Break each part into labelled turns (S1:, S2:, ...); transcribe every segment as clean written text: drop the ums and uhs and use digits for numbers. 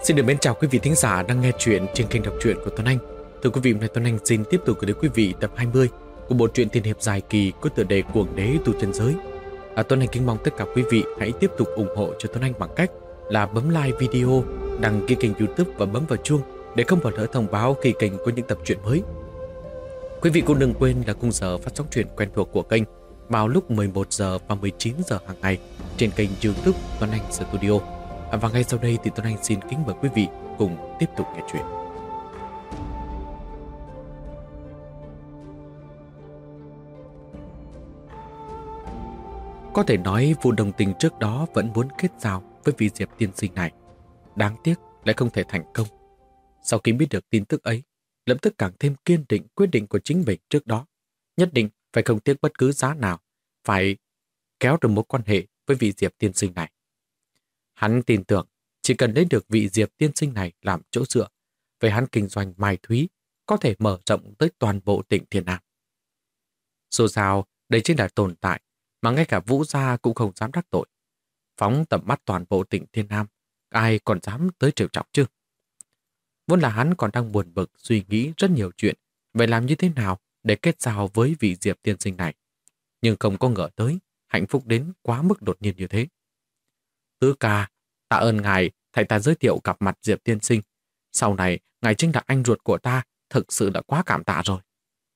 S1: Xin được mến chào quý vị thính giả đang nghe chuyện trên kênh đọc truyện của Tuấn Anh. Thưa quý vị, hôm nay Tuấn Anh xin tiếp tục gửi đến quý vị tập 20 của bộ truyện tiên hiệp dài kỳ có tựa đề Cuồng Đế Tu Chân Giới. Tuấn Anh kính mong tất cả quý vị hãy tiếp tục ủng hộ cho Tuấn Anh bằng cách là bấm like video, đăng ký kênh YouTube và bấm vào chuông để không bỏ lỡ thông báo khi kênh có những tập truyện mới. Quý vị cũng đừng quên là khung giờ phát sóng truyện quen thuộc của kênh vào lúc 11 giờ và 19 giờ hàng ngày trên kênh YouTube Tuấn Anh Studio. Và ngay sau đây thì Tuấn Anh xin kính mời quý vị cùng tiếp tục nghe chuyện. Có thể nói Vu Đồng Tình trước đó vẫn muốn kết giao với vị Diệp tiên sinh này. Đáng tiếc lại không thể thành công. Sau khi biết được tin tức ấy, lập tức càng thêm kiên định quyết định của chính mình trước đó. Nhất định phải không tiếc bất cứ giá nào, phải kéo được mối quan hệ với vị Diệp tiên sinh này. Hắn tin tưởng chỉ cần lấy được vị Diệp tiên sinh này làm chỗ dựa, về hắn kinh doanh mai thúy có thể mở rộng tới toàn bộ tỉnh Thiên Nam. Dù sao, đây chính là tồn tại mà ngay cả Vũ gia cũng không dám đắc tội. Phóng tầm mắt toàn bộ tỉnh Thiên Nam, ai còn dám tới trêu chọc chứ? Vốn là hắn còn đang buồn bực suy nghĩ rất nhiều chuyện về làm như thế nào để kết giao với vị Diệp tiên sinh này. Nhưng không có ngờ tới, hạnh phúc đến quá mức đột nhiên như thế. Tứ ca, tạ ơn ngài thầy ta giới thiệu gặp mặt Diệp tiên sinh. Sau này, ngài chính là anh ruột của ta, thực sự đã quá cảm tạ rồi.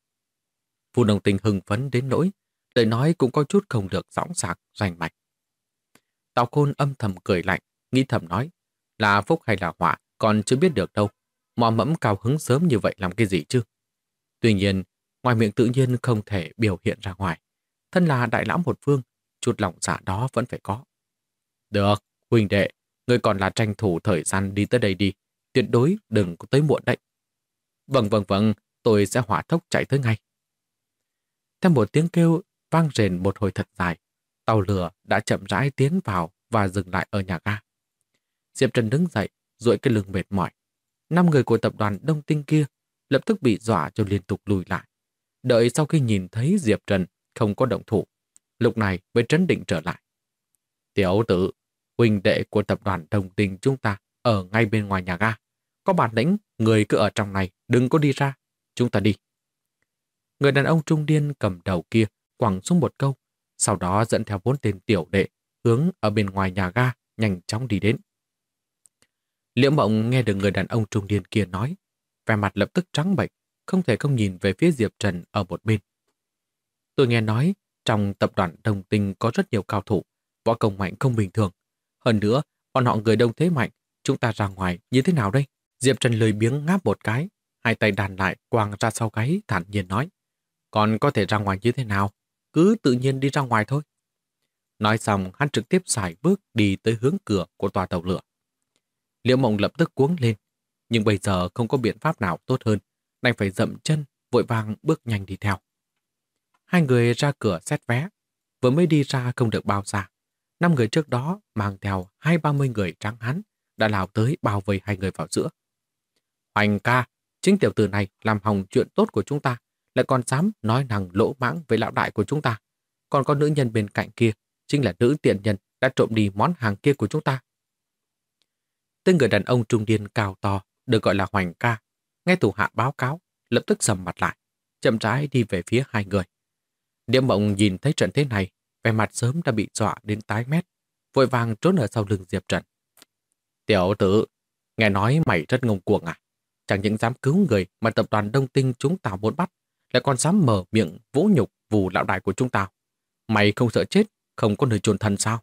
S1: Vu Đồng Tình hưng phấn đến nỗi, lời nói cũng có chút không được dõng dạc, rành mạch. Tào Khôn âm thầm cười lạnh, nghĩ thầm nói, là phúc hay là họa, còn chưa biết được đâu. Mò mẫm cao hứng sớm như vậy làm cái gì chứ? Tuy nhiên, ngoài miệng tự nhiên không thể biểu hiện ra ngoài. Thân là đại lão một phương, chút lòng dạ đó vẫn phải có. Được, huynh đệ, ngươi còn là tranh thủ thời gian đi tới đây đi, tuyệt đối đừng có tới muộn đấy. Vâng, tôi sẽ hỏa tốc chạy tới ngay. Theo một tiếng kêu vang rền một hồi thật dài, tàu lửa đã chậm rãi tiến vào và dừng lại ở nhà ga. Diệp Trần đứng dậy, duỗi cái lưng mệt mỏi. 5 người của tập đoàn Đông Tinh kia lập tức bị dọa cho liên tục lùi lại. Đợi sau khi nhìn thấy Diệp Trần không có động thủ, lúc này mới trấn định trở lại. Tiểu tử, huynh đệ của tập đoàn Đồng Tinh chúng ta ở ngay bên ngoài nhà ga. Có bản lĩnh, người cứ ở trong này, đừng có đi ra. Chúng ta đi. Người đàn ông trung niên cầm đầu kia quẳng xuống một câu, sau đó dẫn theo 4 tên tiểu đệ hướng ở bên ngoài nhà ga nhanh chóng đi đến. Liễu Mộng nghe được người đàn ông trung niên kia nói, vẻ mặt lập tức trắng bệch, không thể không nhìn về phía Diệp Trần ở một bên. Tôi nghe nói trong tập đoàn Đồng Tinh có rất nhiều cao thủ, võ công mạnh không bình thường. Hơn nữa, bọn họ người đông thế mạnh, chúng ta ra ngoài như thế nào đây? Diệp Trần lười biếng ngáp một cái, hai tay đàn lại quàng ra sau gáy thản nhiên nói. Còn có thể ra ngoài như thế nào? Cứ tự nhiên đi ra ngoài thôi. Nói xong, hắn trực tiếp xài bước đi tới hướng cửa của tòa tàu lửa. Liễu Mộng lập tức cuống lên, nhưng bây giờ không có biện pháp nào tốt hơn, đành phải dậm chân, vội vàng bước nhanh đi theo. Hai người ra cửa xét vé, vừa mới đi ra không được bao xa. 5 người trước đó mang theo 20-30 người trắng hán đã lao tới bao vây hai người vào giữa. Hoành ca, chính tiểu tử này làm hỏng chuyện tốt của chúng ta, lại còn dám nói năng lỗ mãng với lão đại của chúng ta. Còn có nữ nhân bên cạnh kia, chính là nữ tiện nhân đã trộm đi món hàng kia của chúng ta. Tên người đàn ông trung niên cao to, được gọi là Hoành ca, nghe thủ hạ báo cáo, lập tức sầm mặt lại, chậm rãi đi về phía hai người. Liễu Mộng nhìn thấy trận thế này, vẻ mặt sớm đã bị dọa đến tái mét, vội vàng trốn ở sau lưng Diệp Trần. Tiểu tử, nghe nói mày rất ngông cuồng à? Chẳng những dám cứu người mà tập đoàn Đông Tinh chúng ta muốn bắt, lại còn dám mở miệng vũ nhục Vù lão đại của chúng ta. Mày không sợ chết, không có nơi chôn thân sao?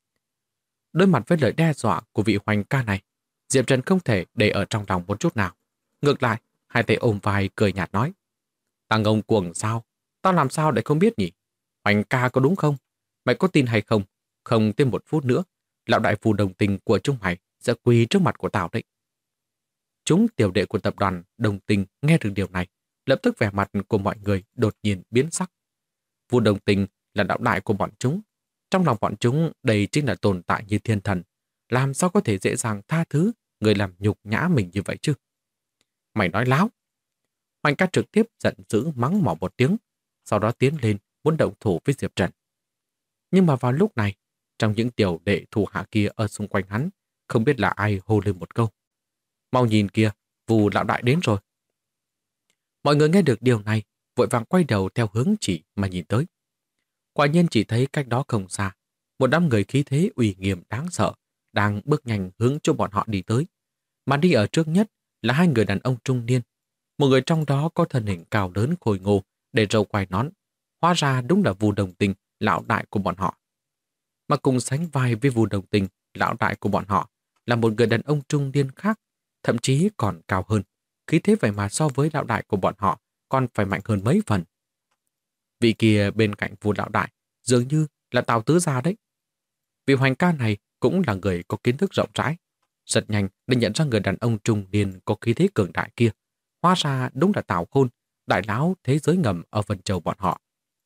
S1: Đối mặt với lời đe dọa của vị Hoành ca này, Diệp Trần không thể để ở trong lòng một chút nào. Ngược lại, hai tay ôm vai cười nhạt nói. Ta ngông cuồng sao? Tao làm sao để không biết nhỉ? Hoành ca có đúng không? Mày có tin hay không? Không thêm một phút nữa, lão đại Vu Đồng Tình của chúng mày sẽ quỳ trước mặt của tao đấy. Chúng tiểu đệ của tập đoàn Đồng Tình nghe được điều này, lập tức vẻ mặt của mọi người đột nhiên biến sắc. Vu Đồng Tình là lão đại của bọn chúng. Trong lòng bọn chúng đây chính là tồn tại như thiên thần. Làm sao có thể dễ dàng tha thứ người làm nhục nhã mình như vậy chứ? Mày nói láo. Hoành ca trực tiếp giận dữ mắng mỏ một tiếng, sau đó tiến lên muốn động thủ với Diệp Trần. Nhưng mà vào lúc này, trong những tiểu đệ thủ hạ kia ở xung quanh hắn, không biết là ai hô lên một câu. Mau nhìn kìa, Vù lão đại đến rồi. Mọi người nghe được điều này, vội vàng quay đầu theo hướng chỉ mà nhìn tới. Quả nhiên chỉ thấy cách đó không xa, một đám người khí thế uy nghiêm đáng sợ, đang bước nhanh hướng cho bọn họ đi tới. Mà đi ở trước nhất là hai người đàn ông trung niên. Một người trong đó có thân hình cao lớn khôi ngô, để râu quai nón. Hóa ra đúng là Vù Đồng Tình, lão đại của bọn họ. Mà cùng sánh vai với Vù Đồng Tình, lão đại của bọn họ, là một người đàn ông trung niên khác, thậm chí còn cao hơn. Khí thế vậy mà so với lão đại của bọn họ còn phải mạnh hơn mấy phần. Vị kia bên cạnh Vù lão đại dường như là Tào Tứ Gia đấy. Vị Hoành ca này cũng là người có kiến thức rộng rãi. Rất nhanh để nhận ra người đàn ông trung niên có khí thế cường đại kia. Hóa ra đúng là Tào Khôn, đại lão thế giới ngầm ở Vân Châu bọn họ.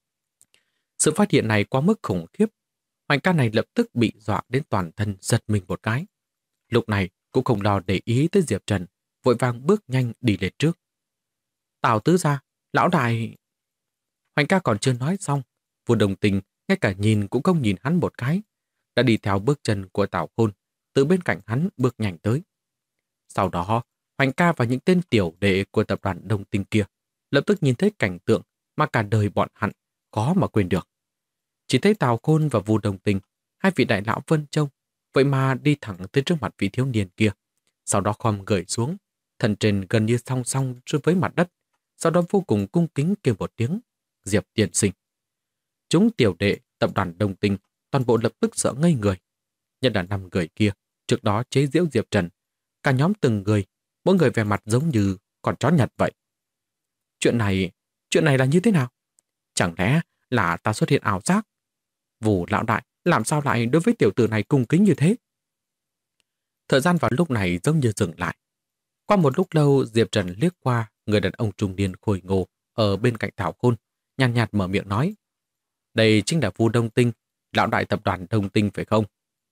S1: Sự phát hiện này quá mức khủng khiếp. Hoành ca này lập tức bị dọa đến toàn thân giật mình một cái. Lúc này cũng không lo để ý tới Diệp Trần, vội vàng bước nhanh đi lên trước. Tào Tứ Gia, lão đại... Hoành ca còn chưa nói xong, Vua Đồng Tình ngay cả nhìn cũng không nhìn hắn một cái, đã đi theo bước chân của Tào Khôn, từ bên cạnh hắn bước nhanh tới. Sau đó, Hoành ca và những tên tiểu đệ của tập đoàn Đồng Tình kia lập tức nhìn thấy cảnh tượng mà cả đời bọn hắn khó mà quên được. Chỉ thấy Tào Khôn và Vua Đồng Tình, hai vị đại lão Vân Châu, vậy mà đi thẳng tới trước mặt vị thiếu niên kia, sau đó khom gửi xuống, thân trên gần như song song với mặt đất, sau đó vô cùng cung kính kêu một tiếng, Diệp tiên sinh. Chúng tiểu đệ tập đoàn Đồng Tình toàn bộ lập tức sợ ngây người. Nhất là 5 người kia, trước đó chế giễu Diệp Trần. Cả nhóm từng người, mỗi người vẻ mặt giống như con chó Nhật vậy. Chuyện này là như thế nào? Chẳng lẽ là ta xuất hiện ảo giác? Vù lão đại làm sao lại đối với tiểu tử này cung kính như thế? Thời gian vào lúc này giống như dừng lại. Qua một lúc lâu, Diệp Trần liếc qua người đàn ông trung niên khôi ngô ở bên cạnh Thảo Khôn, nhàn nhạt mở miệng nói. Đây chính là Vu Đông Tinh, lão đại tập đoàn Đông Tinh phải không?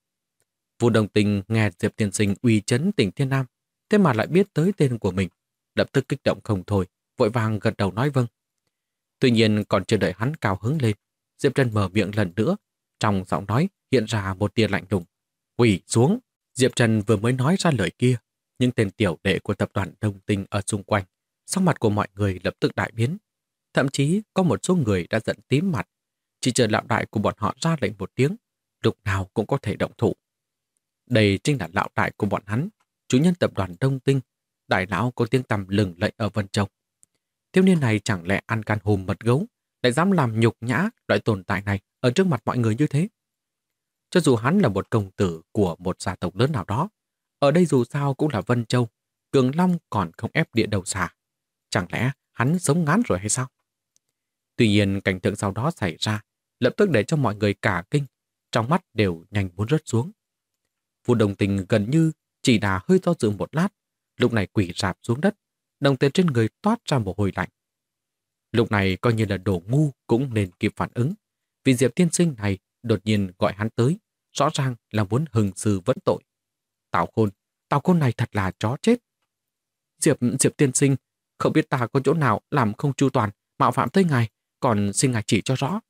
S1: Vu Đông Tinh nghe Diệp tiên sinh uy chấn tỉnh Thiên Nam, thế mà lại biết tới tên của mình, lập tức kích động không thôi, vội vàng gật đầu nói vâng. Tuy nhiên còn chưa đợi hắn cao hứng lên, Diệp Trần mở miệng lần nữa, trong giọng nói hiện ra một tia lạnh lùng. Quỳ xuống! Diệp Trần vừa mới nói ra lời kia, những tên tiểu đệ của tập đoàn Đông Tinh ở xung quanh, sắc mặt của mọi người lập tức đại biến. Thậm chí có một số người đã giận tím mặt, chỉ chờ lão đại của bọn họ ra lệnh một tiếng, lúc nào cũng có thể động thủ. Đây chính là lão đại của bọn hắn, chủ nhân tập đoàn Đông Tinh, đại lão có tiếng tăm lừng lẫy ở Vân Châu. Thiếu niên này chẳng lẽ ăn can hùm mật gấu, lại dám làm nhục nhã loại tồn tại này ở trước mặt mọi người như thế? Cho dù hắn là một công tử của một gia tộc lớn nào đó, ở đây dù sao cũng là Vân Châu, Cường Long còn không ép địa đầu xà. Chẳng lẽ hắn sống ngán rồi hay sao? Tuy nhiên cảnh tượng sau đó xảy ra, lập tức để cho mọi người cả kinh, trong mắt đều nhanh muốn rớt xuống. Vu Đồng Tình gần như chỉ đã hơi do dự một lát, lúc này quỳ rạp xuống đất, đồng tiền trên người toát ra mồ hôi lạnh. Lúc này coi như là đồ ngu cũng nên kịp phản ứng, vì Diệp tiên sinh này đột nhiên gọi hắn tới, rõ ràng là muốn hừng sư vẫn tội. Tào Khôn này thật là chó chết. Diệp tiên sinh, không biết ta có chỗ nào làm không chu toàn, mạo phạm tới ngài, còn xin ngài chỉ cho rõ.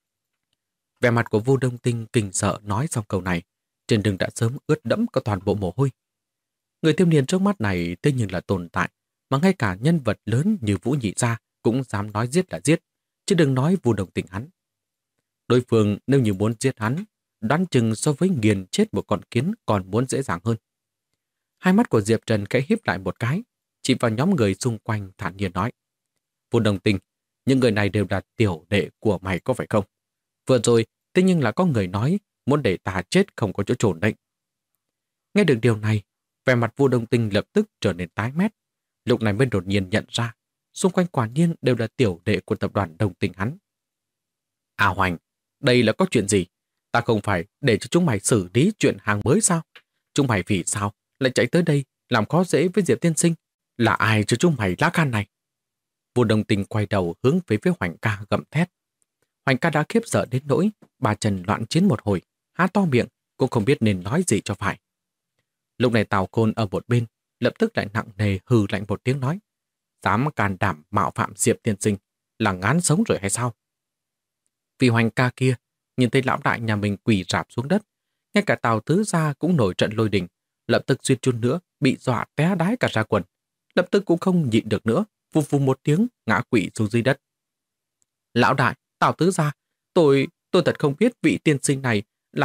S1: Vẻ mặt của Vu Đông Tinh kinh sợ nói xong câu này, trên đường đã sớm ướt đẫm cả toàn bộ mồ hôi. Người thiếu niên trước mắt này thế nhưng là tồn tại, mà ngay cả nhân vật lớn như Vũ Nhị Gia cũng dám nói giết là giết, chứ đừng nói Vu Đông Tinh hắn. Đối phương nếu như muốn giết hắn, đoán chừng so với nghiền chết một con kiến còn muốn dễ dàng hơn. Hai mắt của Diệp Trần khẽ híp lại một cái, chỉ vào nhóm người xung quanh thản nhiên nói. Vu Đông Tinh, những người này đều là tiểu đệ của mày có phải không? Vừa rồi, thế nhưng là có người nói muốn để ta chết không có chỗ chôn đấy. Nghe được điều này, vẻ mặt Vu Đông Tinh lập tức trở nên tái mét. Lúc này mới đột nhiên nhận ra, xung quanh quả nhiên đều là tiểu đệ của tập đoàn Đồng Tinh hắn. À Hoành, đây là có chuyện gì? Ta không phải để cho chúng mày xử lý chuyện hàng mới sao? Chúng mày vì sao lại chạy tới đây làm khó dễ với Diệp tiên sinh? Là ai cho chúng mày lá gan này? Vu Đông Tinh quay đầu hướng về phía Hoành ca gầm thét. Hoành ca đã khiếp sợ đến nỗi bà Trần loạn chiến một hồi, há to miệng cũng không biết nên nói gì cho phải. Lúc này Tào Khôn ở một bên lập tức lại nặng nề hừ lạnh một tiếng nói. Dám can đảm mạo phạm Diệp tiên sinh là ngán sống rồi hay sao? Vì Hoành ca kia nhìn thấy lão đại nhà mình quỳ rạp xuống đất, ngay cả Tào Tứ Gia cũng nổi trận lôi đình, lập tức suýt chút nữa bị dọa té đái cả ra quần. Lập tức cũng không nhịn được nữa, vù vù một tiếng ngã quỵ xuống dưới đất. Lão đại, Tào tứ gia, tôi thật không biết vị tiên sinh này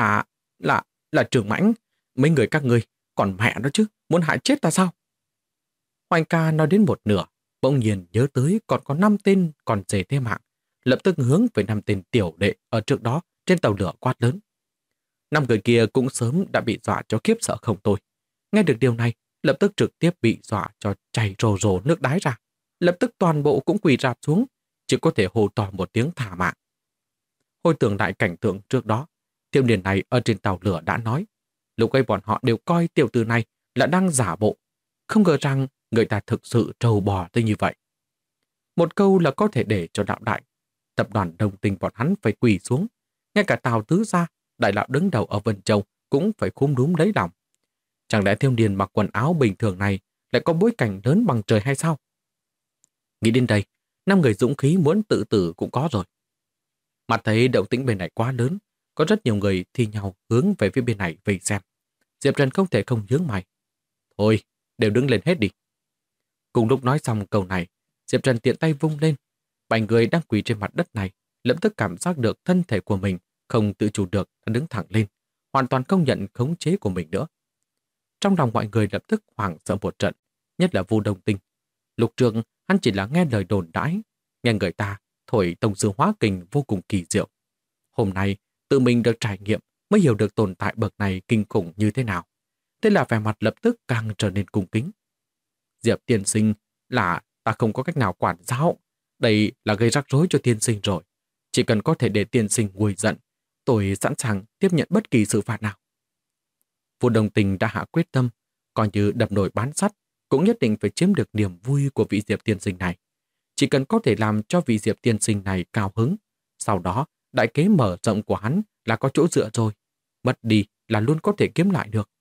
S1: là Trường Mãnh. Mấy người các ngươi, còn mẹ nó chứ, muốn hại chết ta sao? Hoành ca nói đến một nửa, bỗng nhiên nhớ tới còn có 5 tên còn dề thêm mạng, lập tức hướng về 5 tên tiểu đệ ở trước đó trên tàu lửa quát lớn. 5 người kia cũng sớm đã bị dọa cho khiếp sợ không tôi. Nghe được điều này, lập tức trực tiếp bị dọa cho chảy rồ rồ nước đái ra. Lập tức toàn bộ cũng quỳ rạp xuống, chỉ có thể hô to một tiếng thả mạng. Hồi tưởng lại cảnh tượng trước đó, thiếu niên này ở trên tàu lửa đã nói, lúc ấy bọn họ đều coi tiểu tử này là đang giả bộ, không ngờ rằng người ta thực sự trâu bò tới như vậy. Một câu là có thể để cho đạo đại, tập đoàn đồng tình bọn hắn phải quỳ xuống, ngay cả Tào tứ gia, đại lão đứng đầu ở Vân Châu cũng phải khúm núm lấy lòng. Chẳng lẽ thiếu niên mặc quần áo bình thường này lại có bối cảnh lớn bằng trời hay sao? Nghĩ đến đây, 5 người dũng khí muốn tự tử cũng có rồi. Mặt thấy động tĩnh bên này quá lớn, có rất nhiều người thi nhau hướng về phía bên này về xem. Diệp Trần không thể không nhướng mày. Thôi, đều đứng lên hết đi. Cùng lúc nói xong câu này, Diệp Trần tiện tay vung lên. 7 người đang quỳ trên mặt đất này lập tức cảm giác được thân thể của mình không tự chủ được đã đứng thẳng lên, hoàn toàn không nhận khống chế của mình nữa. Trong lòng mọi người lập tức hoảng sợ một trận, nhất là Vu Đông Tinh. Lục Trường hắn chỉ là nghe lời đồn đãi, nghe người ta thổi tổng sư hóa kình vô cùng kỳ diệu. Hôm nay tự mình được trải nghiệm mới hiểu được tồn tại bậc này kinh khủng như thế nào. Thế là vẻ mặt lập tức càng trở nên cung kính. Diệp tiên sinh là ta không có cách nào quản giáo. Đây là gây rắc rối cho tiên sinh rồi. Chỉ cần có thể để tiên sinh nguôi giận, tôi sẵn sàng tiếp nhận bất kỳ sự phạt nào. Vu Đông Tình đã hạ quyết tâm, coi như đập nồi bán sắt, cũng nhất định phải chiếm được niềm vui của vị Diệp tiên sinh này. Chỉ cần có thể làm cho vị Diệp tiên sinh này cao hứng, sau đó đại kế mở rộng của hắn là có chỗ dựa rồi. Mất đi là luôn có thể kiếm lại được.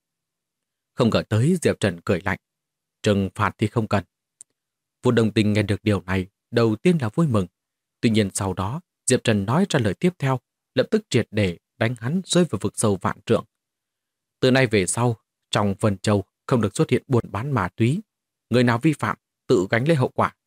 S1: Không ngờ tới, Diệp Trần cười lạnh. Trừng phạt thì không cần. Vu Đông Tình nghe được điều này, đầu tiên là vui mừng. Tuy nhiên sau đó, Diệp Trần nói ra lời tiếp theo, lập tức triệt để đánh hắn rơi vào vực sâu vạn trượng. Từ nay về sau, trong Vân Châu không được xuất hiện buôn bán ma túy. Người nào vi phạm, tự gánh lấy hậu quả.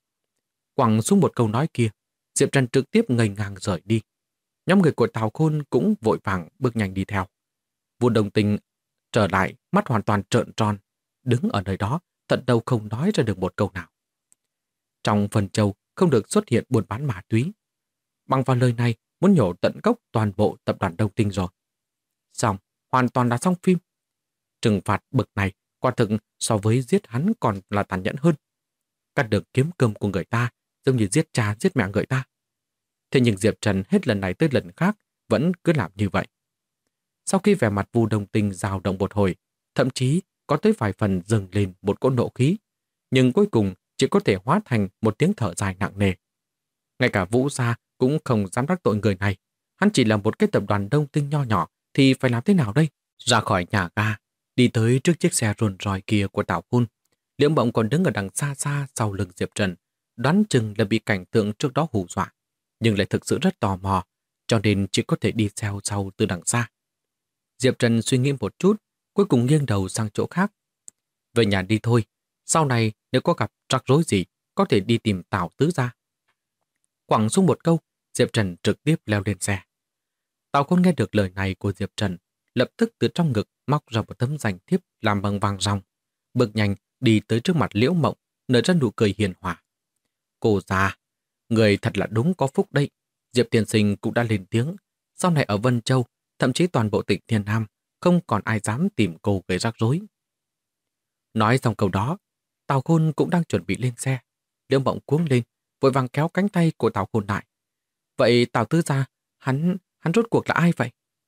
S1: Quẳng xuống một câu nói kia, Diệp Trần trực tiếp ngây ngang rời đi. Nhóm người của Tào Khôn cũng vội vàng bước nhanh đi theo. Vu Đông Tình trở lại, mắt hoàn toàn trợn tròn, đứng ở nơi đó, tận đầu không nói ra được một câu nào. Trong Vân Châu không được xuất hiện buôn bán ma túy. Bằng vào lời này, muốn nhổ tận gốc toàn bộ tập đoàn Đông Tinh rồi. Xong, hoàn toàn là xong phim. Trừng phạt bậc này quả thực so với giết hắn còn là tàn nhẫn hơn. Cắt được kiếm cơm của người ta giống như giết cha giết mẹ người ta. Thế nhưng Diệp Trần hết lần này tới lần khác vẫn cứ làm như vậy. Sau khi vẻ mặt Vu Đông Tinh dao động một hồi, thậm chí có tới vài phần dâng lên một cỗ nộ khí, nhưng cuối cùng chỉ có thể hóa thành một tiếng thở dài nặng nề. Ngay cả Vũ gia cũng không dám đắc tội người này. Hắn chỉ là một cái tập đoàn Đông Tinh nho nhỏ thì phải làm thế nào đây? Ra khỏi nhà ga, đi tới trước chiếc xe rồn ròi kia của Tào Khôn. Liễu Mộng còn đứng ở đằng xa xa sau lưng Diệp Trần, đoán chừng là bị cảnh tượng trước đó hù dọa, nhưng lại thực sự rất tò mò, cho nên chỉ có thể đi theo sau từ đằng xa. Diệp Trần suy nghĩ một chút, cuối cùng nghiêng đầu sang chỗ khác. Về nhà đi thôi, sau này nếu có gặp rắc rối gì, có thể đi tìm Tào tứ gia. Quẳng xuống một câu, Diệp Trần trực tiếp leo lên xe. Tào Khôn nghe được lời này của Diệp Trần, lập tức từ trong ngực móc ra một tấm danh thiếp làm bằng vàng ròng, bước nhanh đi tới trước mặt Liễu Mộng, nở ra nụ cười hiền hòa. Cô già, người thật là đúng có phúc đây. Diệp tiên sinh cũng đã lên tiếng, sau này ở Vân Châu, thậm chí toàn bộ tỉnh Thiên Nam, không còn ai dám tìm cô gây rắc rối. Nói xong câu đó, Tào Khôn cũng đang chuẩn bị lên xe. Liễu Mộng cuống lên, vội vàng kéo cánh tay của Tào Khôn lại. Vậy Tào tứ gia, hắn rốt cuộc là ai vậy?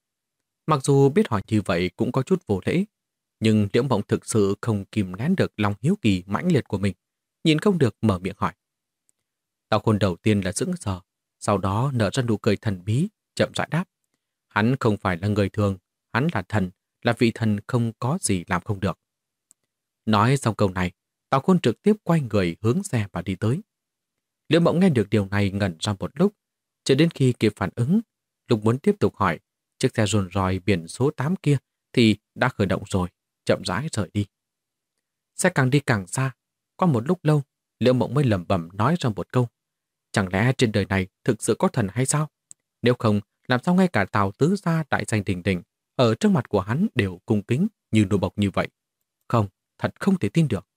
S1: Mặc dù biết hỏi như vậy cũng có chút vô lễ, nhưng Liễu Mộng thực sự không kìm nén được lòng hiếu kỳ mãnh liệt của mình, nhìn không được mở miệng hỏi. Tào Khôn đầu tiên là sững sờ, sau đó nở ra nụ cười thần bí, chậm rãi đáp. Hắn không phải là người thường, hắn là thần, là vị thần không có gì làm không được. Nói xong câu này, Tào Khôn trực tiếp quay người hướng xe và đi tới. Liễu Mộng nghe được điều này ngẩn ra một lúc, cho đến khi kịp phản ứng, lúc muốn tiếp tục hỏi, chiếc xe rồn ròi biển số 8 kia thì đã khởi động rồi. chậm rãi rời đi. Xe càng đi càng xa, qua một lúc lâu, Liễu Mộng mới lẩm bẩm nói ra một câu. Chẳng lẽ trên đời này thực sự có thần hay sao? Nếu không, làm sao ngay cả Tào Tứ gia đại danh đình đình ở trước mặt của hắn đều cung kính như nô bộc như vậy? Không, thật không thể tin được.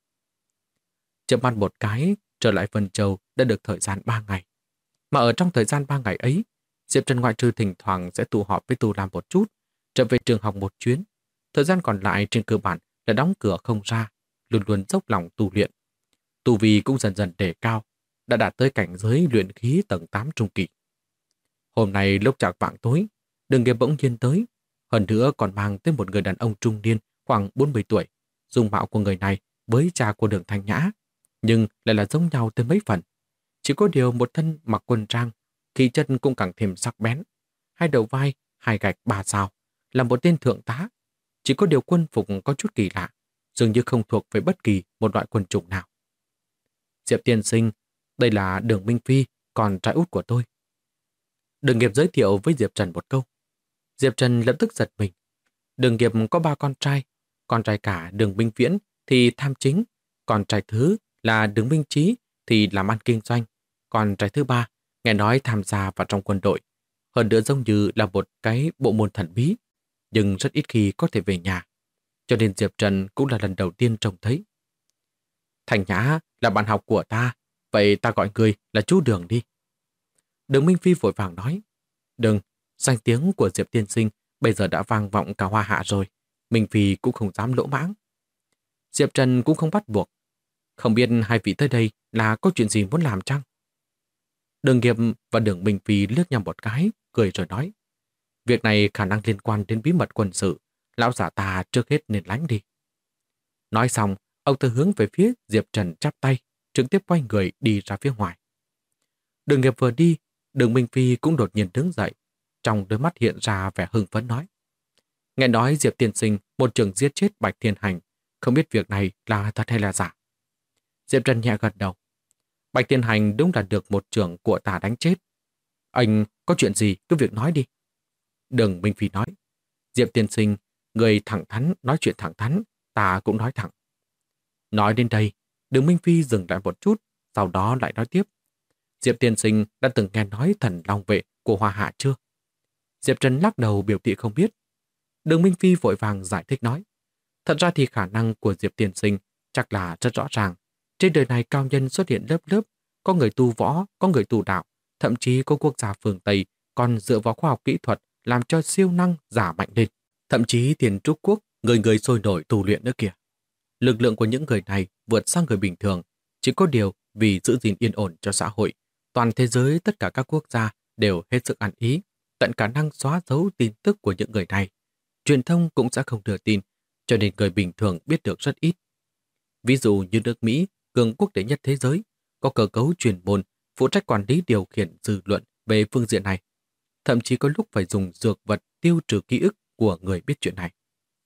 S1: Chợp mắt một cái, trở lại Vân Châu đã được thời gian 3 ngày. Mà ở trong thời gian 3 ngày ấy, Diệp Trần ngoại trừ thỉnh thoảng sẽ tụ họp với Tu Lam một chút, trở về trường học một chuyến. Thời gian còn lại trên cơ bản là đóng cửa không ra, luôn luôn dốc lòng tu luyện. Tu vi cũng dần dần đề cao, đã đạt tới cảnh giới luyện khí tầng 8 trung kỳ. Hôm nay lúc chạng vạng tối, Đường Nghiệp bỗng nhiên tới, hơn nữa còn mang tới một người đàn ông trung niên khoảng 40 tuổi. Dung mạo của người này với cha của Đường Thanh Nhã, nhưng lại là giống nhau tới mấy phần. Chỉ có điều một thân mặc quân trang, khí chất cũng càng thêm sắc bén. Hai đầu vai, hai gạch ba sao, là một tên thượng tá. Chỉ có điều quân phục có chút kỳ lạ, dường như không thuộc về bất kỳ một loại quân chủng nào. Diệp tiên sinh, đây là Đường Minh Phi, con trai út của tôi. Đường Nghiệp giới thiệu với Diệp Trần một câu. Diệp Trần lập tức giật mình. Đường Nghiệp có 3 con trai cả Đường Minh Viễn thì tham chính, con trai thứ là Đường Minh Trí thì làm ăn kinh doanh, con trai thứ 3 nghe nói tham gia vào trong quân đội, hơn nữa giống như là một cái bộ môn thần bí, nhưng rất ít khi có thể về nhà, cho nên Diệp Trần cũng là lần đầu tiên trông thấy. Thành Nhã là bạn học của ta, vậy ta gọi người là chú Đường đi. Đường Minh Phi vội vàng nói. Đừng, danh tiếng của Diệp tiên sinh bây giờ đã vang vọng cả Hoa Hạ rồi, Minh Phi cũng không dám lỗ mãng. Diệp Trần cũng không bắt buộc. Không biết hai vị tới đây là có chuyện gì muốn làm chăng? Đường Nghiệp và Đường Minh Phi liếc nhau một cái, cười rồi nói. Việc này khả năng liên quan đến bí mật quân sự, lão giả ta trước hết nên lánh đi. Nói xong, ông ta hướng về phía Diệp Trần chắp tay, trực tiếp quay người đi ra phía ngoài. Đường Nghiệp vừa đi, Đường Minh Phi cũng đột nhiên đứng dậy, trong đôi mắt hiện ra vẻ hưng phấn nói. Nghe nói Diệp tiên sinh một trường giết chết Bạch Thiên Hành, không biết việc này là thật hay là giả. Diệp Trần nhẹ gật đầu. Bạch Thiên Hành đúng là được một trưởng của ta đánh chết. Anh có chuyện gì cứ việc nói đi. Đường Minh Phi nói. Diệp tiên sinh, người thẳng thắn nói chuyện thẳng thắn, ta cũng nói thẳng. Nói đến đây, Đường Minh Phi dừng lại một chút, sau đó lại nói tiếp. Diệp tiên sinh đã từng nghe nói thần long vệ của Hoa Hạ chưa? Diệp Trần lắc đầu biểu thị không biết. Đường Minh Phi vội vàng giải thích nói. Thật ra thì khả năng của Diệp tiên sinh chắc là rất rõ ràng. Trên đời này cao nhân xuất hiện lớp lớp, có người tu võ, có người tu đạo, thậm chí có quốc gia phương Tây còn dựa vào khoa học kỹ thuật làm cho siêu năng giả mạnh lên. Thậm chí Tiền Trúc Quốc, người người sôi nổi tu luyện nữa kìa. Lực lượng của những người này vượt sang người bình thường, chỉ có điều vì giữ gìn yên ổn cho xã hội. Toàn thế giới tất cả các quốc gia đều hết sức ăn ý, tận khả năng xóa dấu tin tức của những người này. Truyền thông cũng sẽ không đưa tin, cho nên người bình thường biết được rất ít. Ví dụ như nước Mỹ, cường quốc đệ nhất thế giới, có cơ cấu chuyên môn phụ trách quản lý điều khiển dư luận về phương diện này. Thậm chí có lúc phải dùng dược vật tiêu trừ ký ức của người biết chuyện này.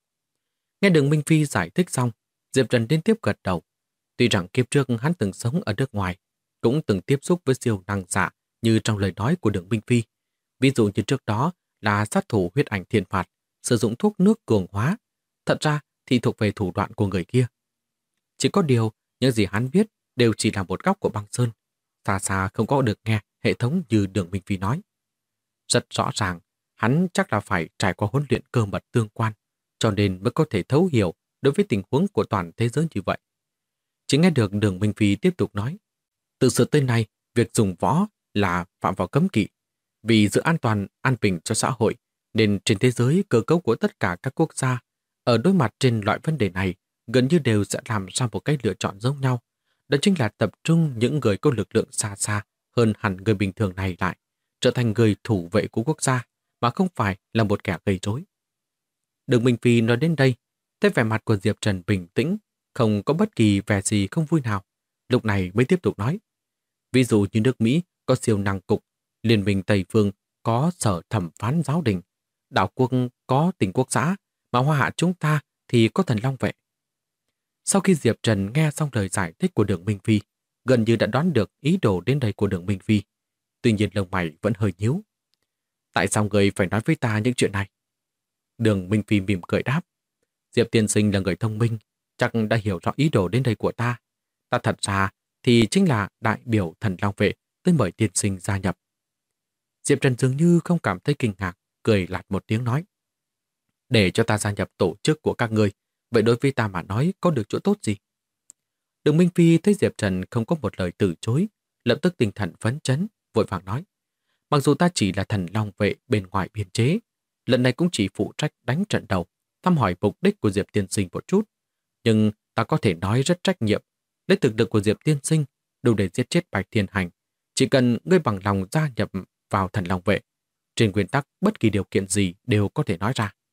S1: Nghe Đường Minh Phi giải thích xong, Diệp Trần liên tiếp gật đầu. Tuy rằng kiếp trước hắn từng sống ở nước ngoài, cũng từng tiếp xúc với siêu năng giả như trong lời nói của Đường Minh Phi. Ví dụ như trước đó là sát thủ huyết ảnh thiên phạt, sử dụng thuốc nước cường hóa. Thật ra thì thuộc về thủ đoạn của người kia. Chỉ có điều, những gì hắn biết đều chỉ là một góc của băng sơn. Xa xa không có được nghe hệ thống như Đường Minh Phi nói. Rất rõ ràng, hắn chắc là phải trải qua huấn luyện cơ mật tương quan, cho nên mới có thể thấu hiểu đối với tình huống của toàn thế giới như vậy. Chỉ nghe được Đường Minh Phi tiếp tục nói. Từ xưa tới nay, việc dùng võ là phạm vào cấm kỵ. Vì giữ an toàn, an bình cho xã hội, nên trên thế giới cơ cấu của tất cả các quốc gia ở đối mặt trên loại vấn đề này gần như đều sẽ làm ra một cái lựa chọn giống nhau. Đó chính là tập trung những người có lực lượng xa xa hơn hẳn người bình thường này lại, trở thành người thủ vệ của quốc gia, mà không phải là một kẻ gây rối. Đường Minh Phi nói đến đây, thấy vẻ mặt của Diệp Trần bình tĩnh, không có bất kỳ vẻ gì không vui nào. Lúc này mới tiếp tục nói. Ví dụ như nước Mỹ có siêu năng cục, Liên minh Tây Phương có sở thẩm phán giáo đình, đảo quốc có tỉnh quốc xã, mà Hoa Hạ chúng ta thì có thần long vệ. Sau khi Diệp Trần nghe xong lời giải thích của Đường Minh Phi, gần như đã đoán được ý đồ đến đây của Đường Minh Phi. Tuy nhiên lông mày vẫn hơi nhíu. Tại sao người phải nói với ta những chuyện này? Đường Minh Phi mỉm cười đáp. Diệp tiên sinh là người thông minh, chắc đã hiểu rõ ý đồ đến đây của ta. Ta thật ra thì chính là đại biểu Thần Long Vệ tới mời tiên sinh gia nhập. Diệp Trần dường như không cảm thấy kinh ngạc, cười lạt một tiếng nói. Để cho ta gia nhập tổ chức của các ngươi, vậy đối với ta mà nói có được chỗ tốt gì? Đường Minh Phi thấy Diệp Trần không có một lời từ chối, lập tức tinh thần phấn chấn, vội vàng nói. Mặc dù ta chỉ là Thần Long Vệ bên ngoài biên chế, lần này cũng chỉ phụ trách đánh trận đầu, thăm hỏi mục đích của Diệp tiên sinh một chút. Nhưng ta có thể nói rất trách nhiệm, lấy thực lực của Diệp tiên sinh đủ để giết chết Bạch Thiên Hành. Chỉ cần ngươi bằng lòng gia nhập vào Thần Long Vệ, trên nguyên tắc bất kỳ điều kiện gì đều có thể nói ra.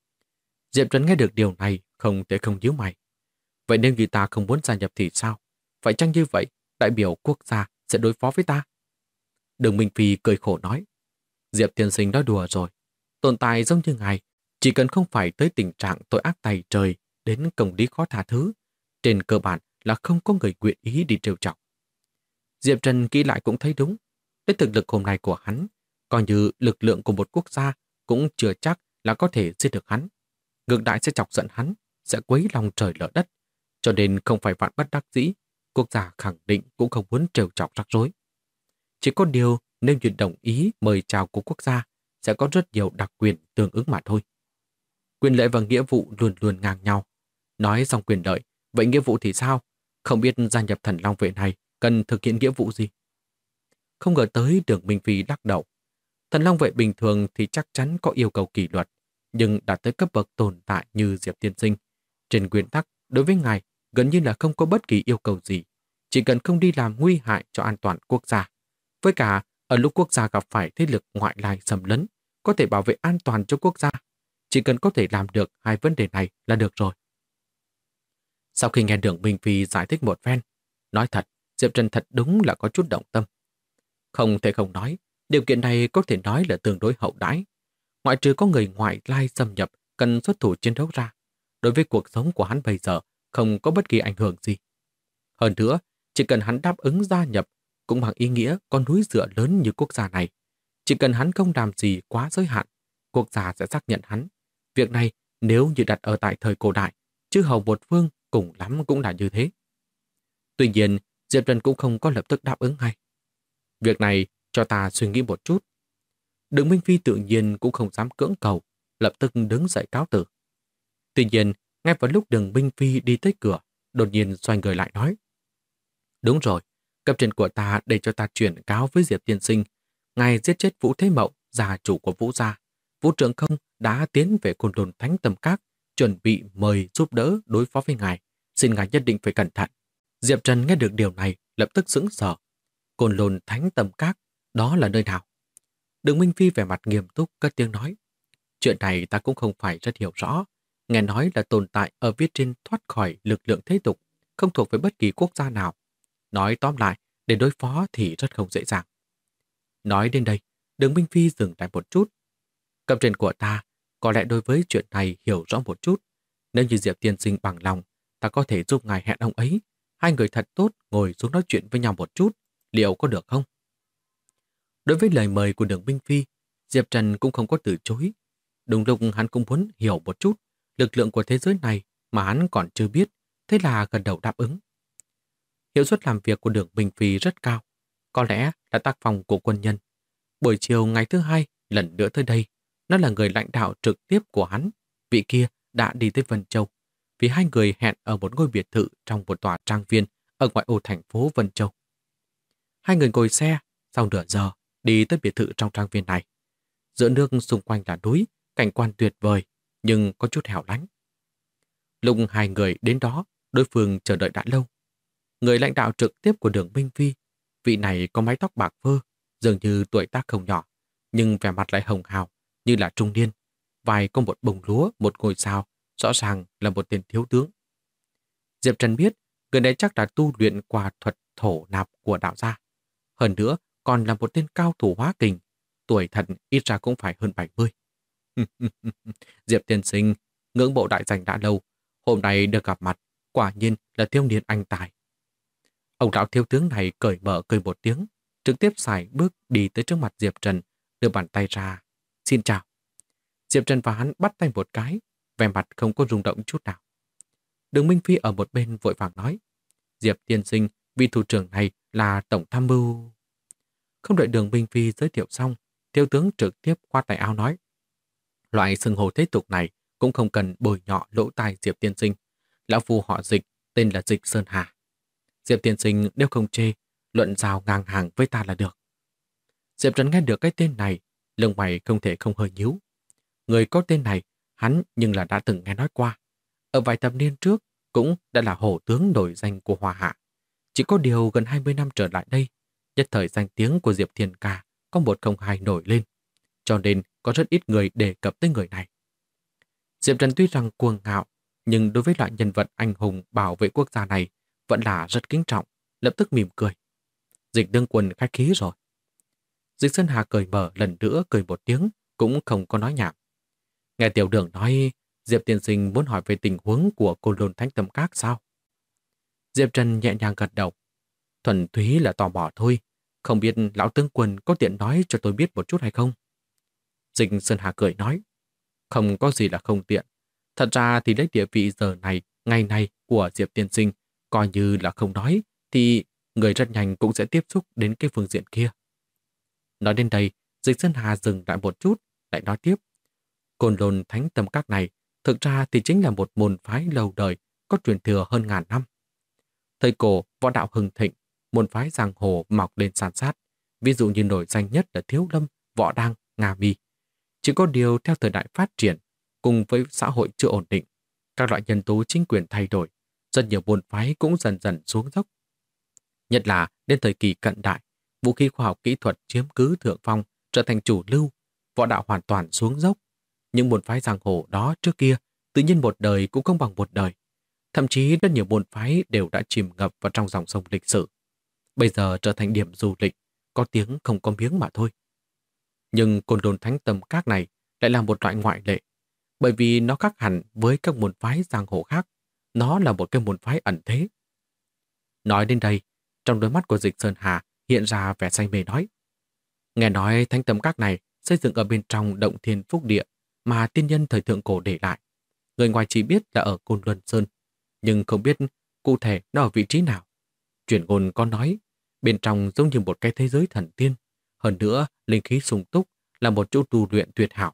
S1: Diệp Trần nghe được điều này không thể không nhíu mày. Vậy nếu như ta không muốn gia nhập thì sao? Phải chăng như vậy, đại biểu quốc gia sẽ đối phó với ta? Đường Minh Phi cười khổ nói. Diệp tiên sinh nói đùa rồi. Tồn tại giống như ngài, chỉ cần không phải tới tình trạng tội ác tày trời đến công lý khó tha thứ, trên cơ bản là không có người nguyện ý đi trêu chọc. Diệp Trần nghĩ lại cũng thấy đúng. Với thực lực hôm nay của hắn, coi như lực lượng của một quốc gia cũng chưa chắc là có thể giết được hắn. Ngược đại sẽ chọc giận hắn, sẽ quấy lòng trời lở đất. Cho nên không phải vạn bất đắc dĩ, quốc gia khẳng định cũng không muốn trêu chọc rắc rối. Chỉ có điều nếu như đồng ý mời chào của quốc gia, sẽ có rất nhiều đặc quyền tương ứng mà thôi. Quyền lợi và nghĩa vụ luôn luôn ngang nhau. Nói xong quyền lợi, vậy nghĩa vụ thì sao? Không biết gia nhập Thần Long Vệ này cần thực hiện nghĩa vụ gì? Không ngờ tới Đường Minh Phi lắc đầu. Thần Long Vệ bình thường thì chắc chắn có yêu cầu kỷ luật, nhưng đạt tới cấp bậc tồn tại như Diệp tiên sinh. Trên nguyên tắc, đối với ngài, gần như là không có bất kỳ yêu cầu gì, chỉ cần không đi làm nguy hại cho an toàn quốc gia. Với cả, ở lúc quốc gia gặp phải thế lực ngoại lai xâm lấn, có thể bảo vệ an toàn cho quốc gia. Chỉ cần có thể làm được hai vấn đề này là được rồi. Sau khi nghe Đường Minh Phi giải thích một phen, nói thật, Diệp Trần thật đúng là có chút động tâm. Không thể không nói, điều kiện này có thể nói là tương đối hậu đãi. Ngoại trừ có người ngoại lai xâm nhập cần xuất thủ chiến đấu ra, đối với cuộc sống của hắn bây giờ không có bất kỳ ảnh hưởng gì. Hơn nữa, chỉ cần hắn đáp ứng gia nhập cũng bằng ý nghĩa có núi dựa lớn như quốc gia này. Chỉ cần hắn không làm gì quá giới hạn, quốc gia sẽ xác nhận hắn. Việc này nếu như đặt ở tại thời cổ đại, chư hầu một phương cùng lắm cũng là như thế. Tuy nhiên, Diệp Trần cũng không có lập tức đáp ứng ngay. Việc này cho ta suy nghĩ một chút. Đường Minh Phi tự nhiên cũng không dám cưỡng cầu, lập tức đứng dậy cáo từ. Tuy nhiên, ngay vào lúc Đường Minh Phi đi tới cửa, đột nhiên xoay người lại nói. Đúng rồi, cấp trên của ta để cho ta chuyển cáo với Diệp tiên sinh. Ngài giết chết Vũ Thế Mậu, gia chủ của Vũ gia. Vũ Trưởng Không đã tiến về Côn Lôn Thánh Tâm Các, chuẩn bị mời giúp đỡ đối phó với ngài. Xin ngài nhất định phải cẩn thận. Diệp Trần nghe được điều này, lập tức sững sờ. Côn Lôn Thánh Tâm Các, đó là nơi nào? Đường Minh Phi vẻ mặt nghiêm túc cất tiếng nói. Chuyện này ta cũng không phải rất hiểu rõ. Nghe nói là tồn tại ở phía trên thoát khỏi lực lượng thế tục, không thuộc với bất kỳ quốc gia nào. Nói tóm lại, để đối phó thì rất không dễ dàng. Nói đến đây, Đường Minh Phi dừng lại một chút. Cấp trên của ta, có lẽ đối với chuyện này hiểu rõ một chút. Nếu như Diệp tiên sinh bằng lòng, ta có thể giúp ngài hẹn ông ấy. Hai người thật tốt ngồi xuống nói chuyện với nhau một chút. Liệu có được không? Đối với lời mời của Đường Minh Phi, Diệp Trần cũng không có từ chối. Đúng lúc hắn cũng muốn hiểu một chút lực lượng của thế giới này mà hắn còn chưa biết, thế là gần đầu đáp ứng. Hiệu suất làm việc của Đường Minh Phi rất cao, có lẽ là tác phong của quân nhân. Buổi chiều ngày thứ hai, lần nữa tới đây, nó là người lãnh đạo trực tiếp của hắn. Vị kia đã đi tới Vân Châu, vì hai người hẹn ở một ngôi biệt thự trong một tòa trang viên ở ngoại ô thành phố Vân Châu. Hai người ngồi xe, sau nửa giờ, đi tới biệt thự trong trang viên này. Giữa nước xung quanh là núi, cảnh quan tuyệt vời, nhưng có chút hẻo lánh. Lúc hai người đến đó, đối phương chờ đợi đã lâu. Người lãnh đạo trực tiếp của Đường Minh Phi, vị này có mái tóc bạc phơ, dường như tuổi tác không nhỏ, nhưng vẻ mặt lại hồng hào, như là trung niên. Vai có một bông lúa, một ngôi sao, rõ ràng là một tên thiếu tướng. Diệp Trần biết, người này chắc là tu luyện qua thuật thổ nạp của đạo gia. Hơn nữa, còn là một tên cao thủ hóa kình, tuổi thật ít ra cũng phải hơn 70. Diệp tiên sinh, ngưỡng mộ đại danh đã lâu, hôm nay được gặp mặt, quả nhiên là thiếu niên anh tài. Ông lão thiếu tướng này cởi mở cười một tiếng, trực tiếp xài bước đi tới trước mặt Diệp Trần, đưa bàn tay ra. Xin chào. Diệp Trần và hắn bắt tay một cái, vẻ mặt không có rung động chút nào. Đường Minh Phi ở một bên vội vàng nói, Diệp tiên sinh, vị thủ trưởng này là tổng tham mưu. Không đợi Đường Minh Phi giới thiệu xong, thiếu tướng trực tiếp khoát tay áo nói, loại xưng hô thế tục này cũng không cần bồi nhọ lỗ tai Diệp tiên sinh. Lão phu họ Dịch, tên là Dịch Sơn Hà. Diệp tiên sinh nếu không chê, luận giao ngang hàng với ta là được. Diệp Trần nghe được cái tên này, lông mày không thể không hơi nhíu. Người có tên này, hắn nhưng là đã từng nghe nói qua. Ở vài thập niên trước, cũng đã là hổ tướng nổi danh của Hoa Hạ. Chỉ có điều gần 20 năm trở lại đây, nhất thời danh tiếng của Diệp Thiên Ca có 102 nổi lên, cho nên có rất ít người đề cập tới người này. Diệp Trần tuy rằng cuồng ngạo, nhưng đối với loại nhân vật anh hùng bảo vệ quốc gia này vẫn là rất kính trọng, lập tức mỉm cười. Dịch đương quân khách khí rồi. Dịch Sơn Hà cười mở lần nữa cười một tiếng, cũng không có nói nhảm. Nghe tiểu đường nói, Diệp tiên sinh muốn hỏi về tình huống của Côn Lôn Thánh Tâm Các sao? Diệp Trần nhẹ nhàng gật đầu. Thuần túy là tò mò thôi, không biết lão tướng quân có tiện nói cho tôi biết một chút hay không? Dịch Sơn Hà cười nói, không có gì là không tiện. Thật ra thì lấy địa vị giờ này, ngày này của Diệp tiên sinh, coi như là không nói, thì người rất nhanh cũng sẽ tiếp xúc đến cái phương diện kia. Nói đến đây, Dịch Sơn Hà dừng lại một chút, lại nói tiếp. Côn Lôn Thánh Tâm Các này, thực ra thì chính là một môn phái lâu đời, có truyền thừa hơn ngàn năm. Thời cổ, võ đạo hưng thịnh, môn phái giang hồ mọc lên san sát, ví dụ như nổi danh nhất là Thiếu Lâm, Võ Đăng, Nga Mi. Chỉ có điều theo thời đại phát triển, cùng với xã hội chưa ổn định, các loại nhân tố chính quyền thay đổi, rất nhiều môn phái cũng dần dần xuống dốc. Nhất là đến thời kỳ cận đại, vũ khí khoa học kỹ thuật chiếm cứ thượng phong, trở thành chủ lưu, võ đạo hoàn toàn xuống dốc. Những môn phái giang hồ đó trước kia, tự nhiên một đời cũng không bằng một đời. Thậm chí rất nhiều môn phái đều đã chìm ngập vào trong dòng sông lịch sử. Bây giờ trở thành điểm du lịch, có tiếng không có miếng mà thôi. Nhưng Côn Lôn Thánh Tâm Các này lại là một loại ngoại lệ, bởi vì nó khác hẳn với các môn phái giang hồ khác. Nó là một cái môn phái ẩn thế. Nói đến đây, trong đôi mắt của Dịch Sơn Hà hiện ra vẻ say mê nói. Nghe nói Thánh Tâm Các này xây dựng ở bên trong động thiên phúc địa mà tiên nhân thời thượng cổ để lại. Người ngoài chỉ biết là ở Côn Luân Sơn, nhưng không biết cụ thể nó ở vị trí nào. Truyền ngôn có nói, bên trong giống như một cái thế giới thần tiên, hơn nữa linh khí sung túc, là một chỗ tu luyện tuyệt hảo.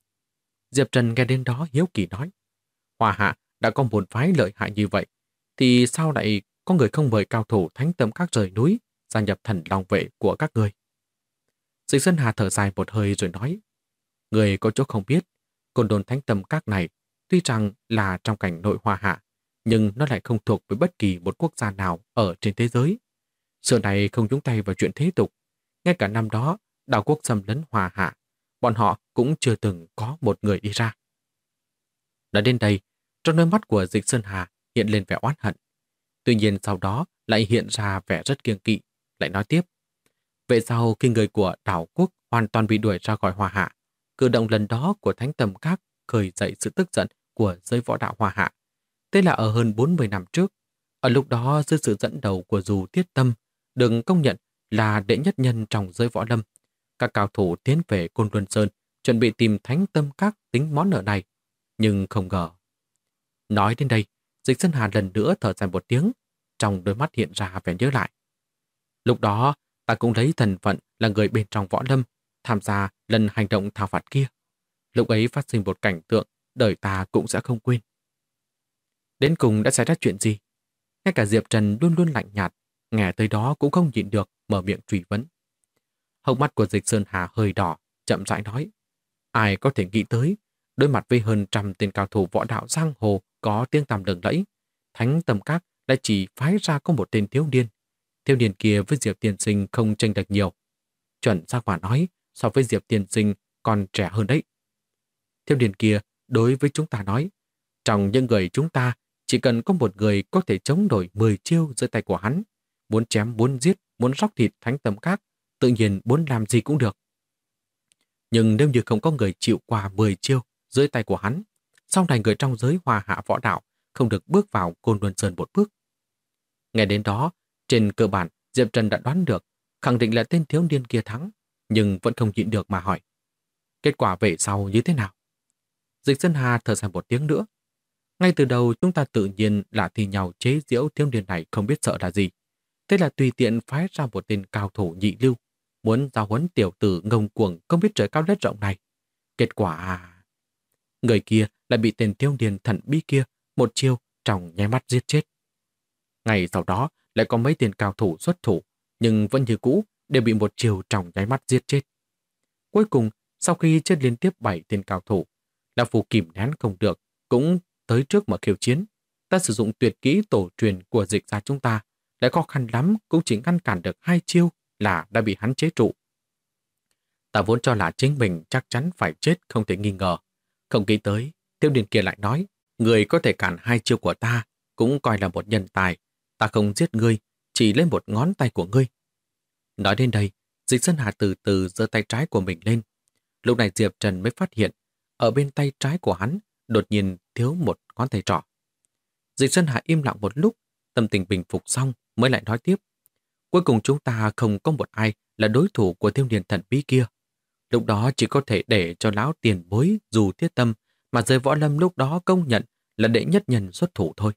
S1: Diệp Trần nghe đến đó hiếu kỳ nói, Hoa Hạ đã có môn phái lợi hại như vậy, thì sao lại có người không mời cao thủ Thánh Tâm Các rời núi, gia nhập Thần Long Vệ của các người? Dịch Sơn Hà thở dài một hơi rồi nói, người có chỗ không biết, Côn Lôn Thánh Tâm Các này tuy rằng là trong cảnh nội Hoa Hạ, nhưng nó lại không thuộc với bất kỳ một quốc gia nào ở trên thế giới. Xưa này không nhúng tay vào chuyện thế tục. Ngay cả năm đó, đảo quốc xâm lấn Hoa Hạ, bọn họ cũng chưa từng có một người đi ra. Nói đến đây, trong đôi mắt của Dịch Sơn Hà hiện lên vẻ oán hận. Tuy nhiên sau đó lại hiện ra vẻ rất kiêng kỵ, lại nói tiếp. Về sau khi người của đảo quốc hoàn toàn bị đuổi ra khỏi Hoa Hạ, cử động lần đó của Thánh Tâm Các khơi dậy sự tức giận của giới võ đạo Hoa Hạ. Thế là ở hơn 40 năm trước, ở lúc đó dưới sự dẫn đầu của Dù Thiết Tâm, được công nhận là đệ nhất nhân trong giới võ lâm, các cao thủ tiến về Côn Luân Sơn chuẩn bị tìm Thánh Tâm Các tính món nợ này, nhưng không ngờ. Nói đến đây, Dịch Sơn Hà lần nữa thở dài một tiếng, trong đôi mắt hiện ra vẻ nhớ lại. Lúc đó, ta cũng lấy thân phận là người bên trong võ lâm, tham gia lần hành động thảo phạt kia. Lúc ấy phát sinh một cảnh tượng, đời ta cũng sẽ không quên. Đến cùng đã xảy ra chuyện gì? Ngay cả Diệp Trần luôn luôn lạnh nhạt, nghe tới đó cũng không nhịn được, mở miệng truy vấn. Hốc mắt của Dịch Sơn Hà hơi đỏ, chậm rãi nói. Ai có thể nghĩ tới, đối mặt với hơn 100 tên cao thủ võ đạo giang hồ có tiếng tăm lừng lẫy, Thánh Tâm Các lại chỉ phái ra có một tên thiếu niên. Thiếu niên kia với Diệp Tiên Sinh không chênh lệch nhiều. Chuẩn xác mà nói, so với Diệp Tiên Sinh còn trẻ hơn đấy. Thiếu niên kia đối với chúng ta nói, trong những người chúng ta chỉ cần có một người có thể chống nổi 10 chiêu dưới tay của hắn. Muốn chém, muốn giết, muốn róc thịt Thánh Tâm Các, tự nhiên muốn làm gì cũng được. Nhưng nếu như không có người chịu qua 10 chiêu dưới tay của hắn, sau này người trong giới Hoa Hạ võ đạo không được bước vào Côn Luân Sơn một bước. Nghe đến đó, trên cơ bản Diệp Trần đã đoán được, khẳng định là tên thiếu niên kia thắng, nhưng vẫn không nhịn được mà hỏi. Kết quả về sau như thế nào? Dịch Sơn Hà thở dài một tiếng nữa. Ngay từ đầu chúng ta tự nhiên là thì nhau chế giễu thiếu niên này không biết sợ là gì. Thế là tùy tiện phái ra một tên cao thủ nhị lưu, muốn giáo huấn tiểu tử ngông cuồng không biết trời cao đất rộng này. Kết quả... Người kia lại bị tên thiếu niên thần bí kia một chiêu trong nháy mắt giết chết. Ngày sau đó lại có mấy tên cao thủ xuất thủ, nhưng vẫn như cũ đều bị một chiêu trong nháy mắt giết chết. Cuối cùng, sau khi chết liên tiếp 7 tên cao thủ, Lão Phu kìm nén không được, cũng tới trước mà khiêu chiến. Ta sử dụng tuyệt kỹ tổ truyền của Dịch gia chúng ta, lại khó khăn lắm cũng chỉ ngăn cản được 2 chiêu là đã bị hắn chế trụ. Ta vốn cho là chính mình chắc chắn phải chết không thể nghi ngờ. Không nghĩ tới, thiếu niên kia lại nói, người có thể cản 2 chiêu của ta, cũng coi là một nhân tài. Ta không giết ngươi, chỉ lấy một ngón tay của ngươi. Nói đến đây, Dịch Sơn Hà từ từ giơ tay trái của mình lên. Lúc này Diệp Trần mới phát hiện, ở bên tay trái của hắn đột nhiên thiếu một ngón tay trỏ. Dịch Sơn Hà im lặng một lúc, tâm tình bình phục xong mới lại nói tiếp. Cuối cùng chúng ta không có một ai là đối thủ của thiếu niên thần bí kia. Lúc đó chỉ có thể để cho lão tiền bối dù thiết tâm mà giới võ lâm lúc đó công nhận là đệ nhất nhân xuất thủ thôi.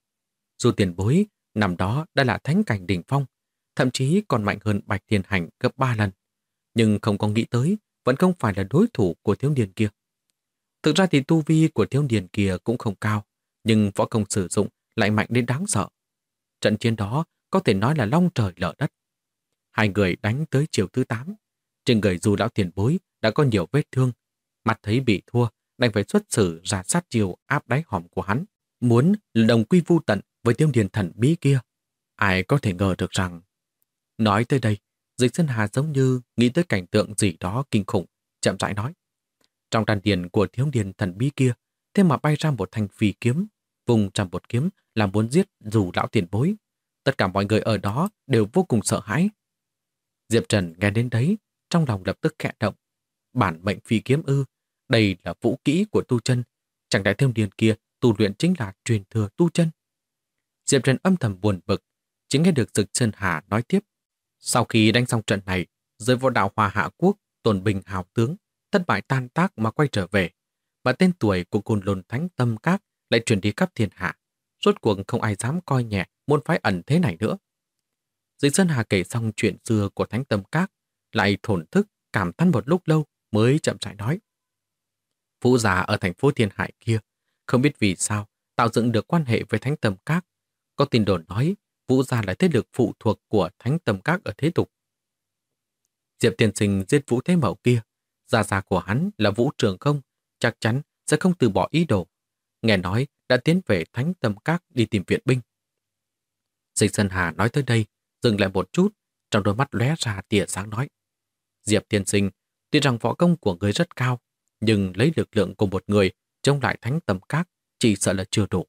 S1: Dù tiền bối năm đó đã là thánh cảnh đỉnh phong, thậm chí còn mạnh hơn Bạch Thiên Hành gấp 3 lần, nhưng không có nghĩ tới vẫn không phải là đối thủ của thiếu niên kia. Thực ra thì tu vi của thiếu niên kia cũng không cao, nhưng võ công sử dụng lại mạnh đến đáng sợ. Trận chiến đó có thể nói là long trời lở đất. Hai người đánh tới chiều thứ 8. Trên người dù lão tiền bối đã có nhiều vết thương, mặt thấy bị thua, đành phải xuất xử ra sát chiều áp đáy hòm của hắn, muốn đồng quy vu tận với thiếu niên thần bí kia. Ai có thể ngờ được rằng... Nói tới đây, Dịch Sơn Hà giống như nghĩ tới cảnh tượng gì đó kinh khủng, chậm rãi nói. Trong đan điền của thiếu niên thần bí kia, thế mà bay ra một thanh phi kiếm, vùng ra một kiếm là muốn giết dù lão tiền bối. Tất cả mọi người ở đó đều vô cùng sợ hãi. Diệp Trần nghe đến đấy, trong lòng lập tức khẽ động. Bản mệnh phi kiếm ư, đây là vũ kỹ của tu chân, chẳng lẽ thiếu niên kia tu luyện chính là truyền thừa tu chân. Diệp Trần âm thầm buồn bực, chỉ nghe được Dịch Sơn Hà nói tiếp. Sau khi đánh xong trận này, giới võ đạo Hoa Hạ Quốc tồn bình hào tướng, thất bại tan tác mà quay trở về, mà tên tuổi của Côn Lôn Thánh Tâm Các lại truyền đi khắp thiên hạ. Rốt cuộc không ai dám coi nhẹ môn phái ẩn thế này nữa. Dịch Sơn Hà kể xong chuyện xưa của Thánh Tâm Các, lại thổn thức cảm thán một lúc lâu mới chậm rãi nói. Vũ gia ở thành phố Thiên Hải kia, không biết vì sao tạo dựng được quan hệ với Thánh Tâm Các. Có tin đồn nói Vũ gia là thế lực phụ thuộc của Thánh Tâm Các ở thế tục. Diệp tiên sinh giết Vũ Thế Mậu kia, gia của hắn là Vũ Trường Không, chắc chắn sẽ không từ bỏ ý đồ. Nghe nói đã tiến về Thánh Tâm Các đi tìm viện binh. Dịch Sơn Hà nói tới đây, dừng lại một chút, trong đôi mắt lóe ra tia sáng nói. Diệp tiên sinh, tuy rằng võ công của người rất cao, nhưng lấy lực lượng của một người chống lại Thánh Tâm Các chỉ sợ là chưa đủ.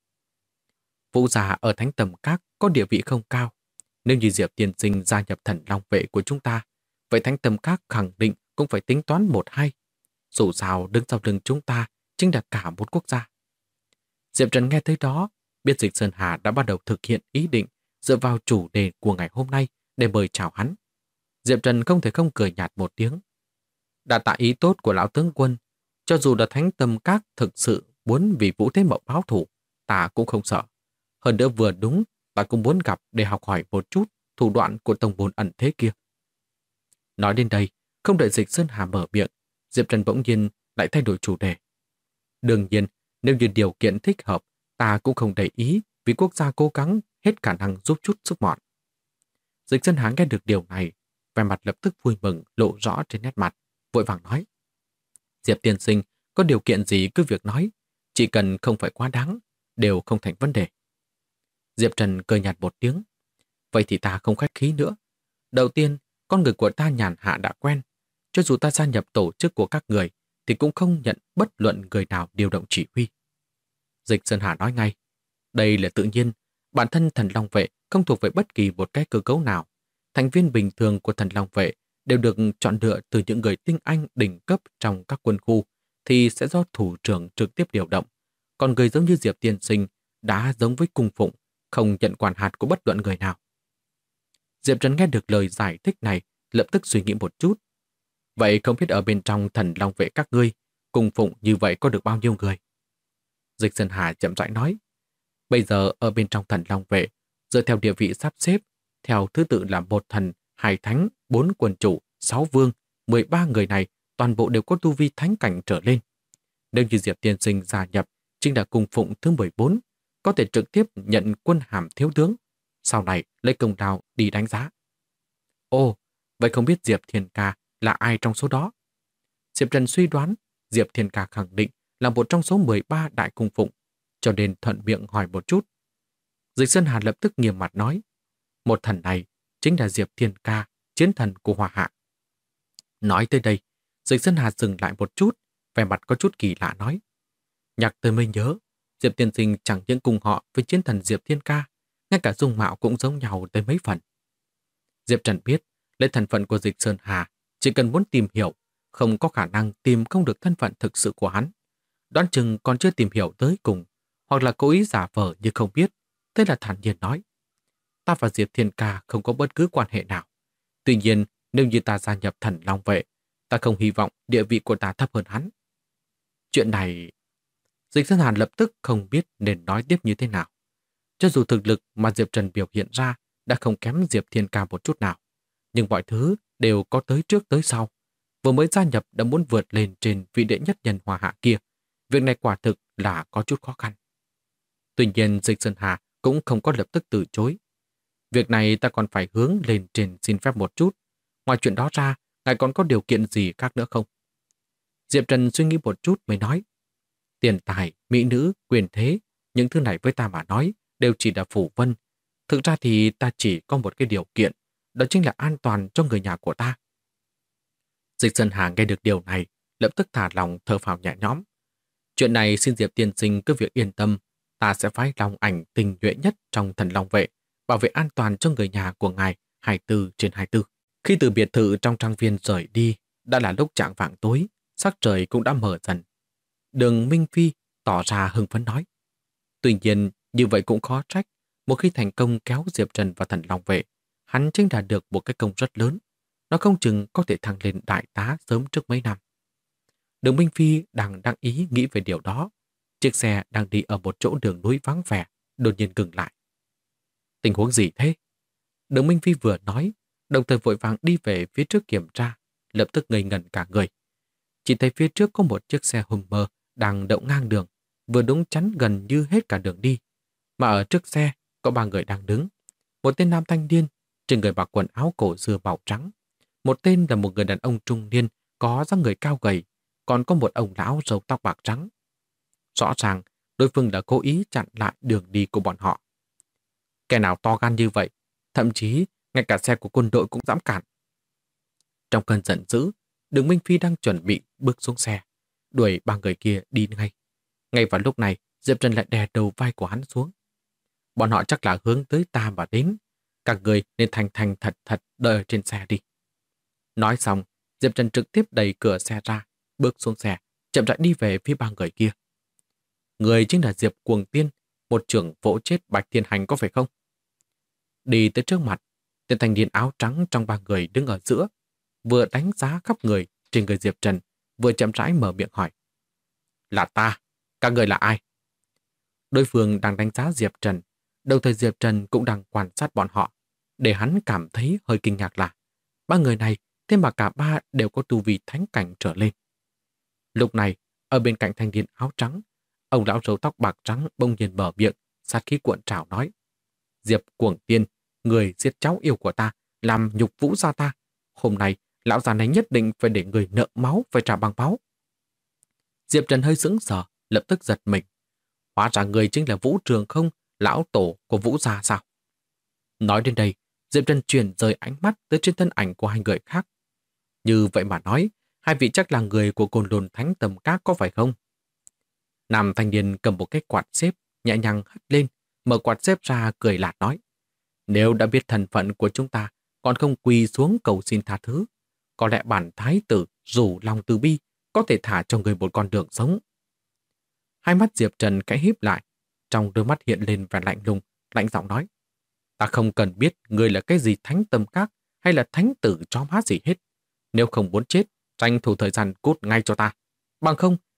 S1: Vũ gia ở Thánh Tâm Các có địa vị không cao. Nếu như Diệp tiên sinh gia nhập Thần Long Vệ của chúng ta, vậy Thánh Tâm Các khẳng định cũng phải tính toán 1-2. Dù sao đứng sau lưng chúng ta chính là cả một quốc gia. Diệp Trần nghe tới đó, biết Dịch Sơn Hà đã bắt đầu thực hiện ý định dựa vào chủ đề của ngày hôm nay để mời chào hắn. Diệp Trần không thể không cười nhạt một tiếng. Đã tạ ý tốt của lão tướng quân, cho dù là Thánh Tâm Các thực sự muốn vì Vũ Thế Mậu báo thù, ta cũng không sợ. Hơn nữa vừa đúng, ta cũng muốn gặp để học hỏi một chút thủ đoạn của tông môn ẩn thế kia. Nói đến đây, không đợi Dịch Sơn Hà mở miệng, Diệp Trần bỗng nhiên lại thay đổi chủ đề. Đương nhiên, nếu như điều kiện thích hợp, ta cũng không để ý vì quốc gia cố gắng hết khả năng giúp chút sức mọn. Dịch Sơn Hà nghe được điều này, vẻ mặt lập tức vui mừng lộ rõ trên nét mặt, vội vàng nói. Diệp tiên sinh, có điều kiện gì cứ việc nói, chỉ cần không phải quá đáng, đều không thành vấn đề. Diệp Trần cười nhạt một tiếng. Vậy thì ta không khách khí nữa. Đầu tiên, con người của ta nhàn hạ đã quen. Cho dù ta gia nhập tổ chức của các người, thì cũng không nhận bất luận người nào điều động chỉ huy. Dịch Sơn Hà nói ngay. Đây là tự nhiên. Bản thân Thần Long Vệ không thuộc về bất kỳ một cái cơ cấu nào. Thành viên bình thường của Thần Long Vệ đều được chọn lựa từ những người tinh anh đỉnh cấp trong các quân khu, thì sẽ do thủ trưởng trực tiếp điều động. Còn người giống như Diệp tiên sinh đã giống với cung phụng, không nhận quản hạt của bất luận người nào. Diệp Trần nghe được lời giải thích này, lập tức suy nghĩ một chút. Vậy không biết ở bên trong Thần Long Vệ các ngươi cung phụng như vậy có được bao nhiêu người? Dịch Sơn Hà chậm rãi nói. Bây giờ ở bên trong Thần Long Vệ, dựa theo địa vị sắp xếp, theo thứ tự là 1 thần, 2 thánh, 4 quân chủ, 6 vương, 13 người này toàn bộ đều có tu vi thánh cảnh trở lên. Nếu như Diệp tiên sinh gia nhập chính là cung phụng thứ 14, có thể trực tiếp nhận quân hàm thiếu tướng, sau này lấy công lao đi đánh giá. Ồ, vậy không biết Diệp Thiên Ca là ai trong số đó? Diệp Trần suy đoán Diệp Thiên Ca khẳng định là một trong số 13 đại cung phụng, cho nên thuận miệng hỏi một chút. Dịch Sơn Hà lập tức nghiêm mặt nói, một thần này chính là Diệp Thiên Ca, chiến thần của Hoa Hạ. Nói tới đây, Dịch Sơn Hà dừng lại một chút, vẻ mặt có chút kỳ lạ nói. Nhắc tới mới nhớ, Diệp tiên sinh chẳng những cùng họ với chiến thần Diệp Thiên Ca, ngay cả dung mạo cũng giống nhau tới mấy phần. Diệp Trần biết, lấy thân phận của Dịch Sơn Hà, chỉ cần muốn tìm hiểu, không có khả năng tìm không được thân phận thực sự của hắn. Đoán chừng còn chưa tìm hiểu tới cùng, hoặc là cố ý giả vờ như không biết, thế là thản nhiên nói. Ta và Diệp Thiên Ca không có bất cứ quan hệ nào. Tuy nhiên, nếu như ta gia nhập Thần Long Vệ, ta không hy vọng địa vị của ta thấp hơn hắn. Chuyện này... Dịch Sơn Hàn lập tức không biết nên nói tiếp như thế nào. Cho dù thực lực mà Diệp Trần biểu hiện ra đã không kém Diệp Thiên Ca một chút nào, nhưng mọi thứ đều có tới trước tới sau. Vừa mới gia nhập đã muốn vượt lên trên vị đệ nhất nhân Hoa Hạ kia. Việc này quả thực là có chút khó khăn. Tuy nhiên Dịch Sơn Hà cũng không có lập tức từ chối. Việc này ta còn phải hướng lên trên xin phép một chút. Ngoài chuyện đó ra, ngài còn có điều kiện gì khác nữa không? Diệp Trần suy nghĩ một chút mới nói. Tiền tài, mỹ nữ, quyền thế, những thứ này với ta mà nói đều chỉ là phù vân. Thực ra thì ta chỉ có một cái điều kiện, đó chính là an toàn cho người nhà của ta. Dịch Sơn Hà nghe được điều này, lập tức thả lòng thở phào nhẹ nhõm. Chuyện này xin Diệp tiên sinh cứ việc yên tâm, ta sẽ phái lòng ảnh tình nhuệ nhất trong Thần Long Vệ, bảo vệ an toàn cho người nhà của ngài 24/24. Khi từ biệt thự trong trang viên rời đi, đã là lúc chạng vạng tối, sắc trời cũng đã mờ dần. Đường Minh Phi tỏ ra hưng phấn nói. Tuy nhiên, như vậy cũng khó trách, một khi thành công kéo Diệp Trần vào Thần Long Vệ, hắn chính là được một cái công rất lớn. Nó không chừng có thể thăng lên đại tá sớm trước mấy năm. Đường Minh Phi đang đăng ý nghĩ về điều đó. Chiếc xe đang đi ở một chỗ đường núi vắng vẻ, đột nhiên ngừng lại. Tình huống gì thế? Đường Minh Phi vừa nói, đồng thời vội vàng đi về phía trước kiểm tra, lập tức ngây ngẩn cả người. Chỉ thấy phía trước có một chiếc xe Hummer đang đậu ngang đường, vừa đúng chắn gần như hết cả đường đi. Mà ở trước xe có 3 người đang đứng. Một tên nam thanh niên, trên người mặc quần áo cổ dưa màu trắng. Một tên là một người đàn ông trung niên, có dáng người cao gầy, còn có một ông lão râu tóc bạc trắng. Rõ ràng, đối phương đã cố ý chặn lại đường đi của bọn họ. Kẻ nào to gan như vậy, thậm chí ngay cả xe của quân đội cũng dám cản. Trong cơn giận dữ, Đường Minh Phi đang chuẩn bị bước xuống xe, đuổi 3 người kia đi ngay. Ngay vào lúc này, Diệp Trần lại đè đầu vai của hắn xuống. Bọn họ chắc là hướng tới ta mà đến. Các người nên thành thành thật thật đợi ở trên xe đi. Nói xong, Diệp Trần trực tiếp đẩy cửa xe ra, bước xuống xe, chậm rãi đi về phía 3 người kia. Người chính là Diệp Cuồng Tiên, một trưởng vỗ chết Bạch Thiên Hành có phải không? Đi tới trước mặt, tên thanh niên áo trắng trong 3 người đứng ở giữa, vừa đánh giá khắp người trên người Diệp Trần, vừa chậm rãi mở miệng hỏi. Là ta, các người là ai? Đối phương đang đánh giá Diệp Trần, đồng thời Diệp Trần cũng đang quan sát bọn họ, để hắn cảm thấy hơi kinh ngạc là 3 người này, thế mà cả 3 đều có tu vi thánh cảnh trở lên. Lúc này, ở bên cạnh thanh niên áo trắng, ông lão râu tóc bạc trắng bỗng nhiên mở miệng, sát khí cuộn trào nói. Diệp Cuồng Tiên, người giết cháu yêu của ta, làm nhục vũ gia ta. Hôm nay, lão già này nhất định phải để người nợ máu phải trả bằng máu. Diệp Trần hơi sững sờ, lập tức giật mình. Hóa ra người chính là Vũ Trường Không, lão tổ của Vũ gia sao? Nói đến đây, Diệp Trần chuyển rời ánh mắt tới trên thân ảnh của 2 người khác. Như vậy mà nói, 2 vị chắc là người của Côn Lôn Thánh Tầm Các có phải không? Nam thanh niên cầm một cái quạt xếp, nhẹ nhàng hất lên, mở quạt xếp ra cười lạt nói. Nếu đã biết thân phận của chúng ta, còn không quỳ xuống cầu xin tha thứ, có lẽ bản thái tử rủ lòng từ bi có thể thả cho người một con đường sống. Hai mắt Diệp Trần khẽ híp lại, trong đôi mắt hiện lên vẻ lạnh lùng, lạnh giọng nói. Ta không cần biết người là cái gì thánh tâm các hay là thánh tử chó má gì hết. Nếu không muốn chết, tranh thủ thời gian cút ngay cho ta. Bằng không,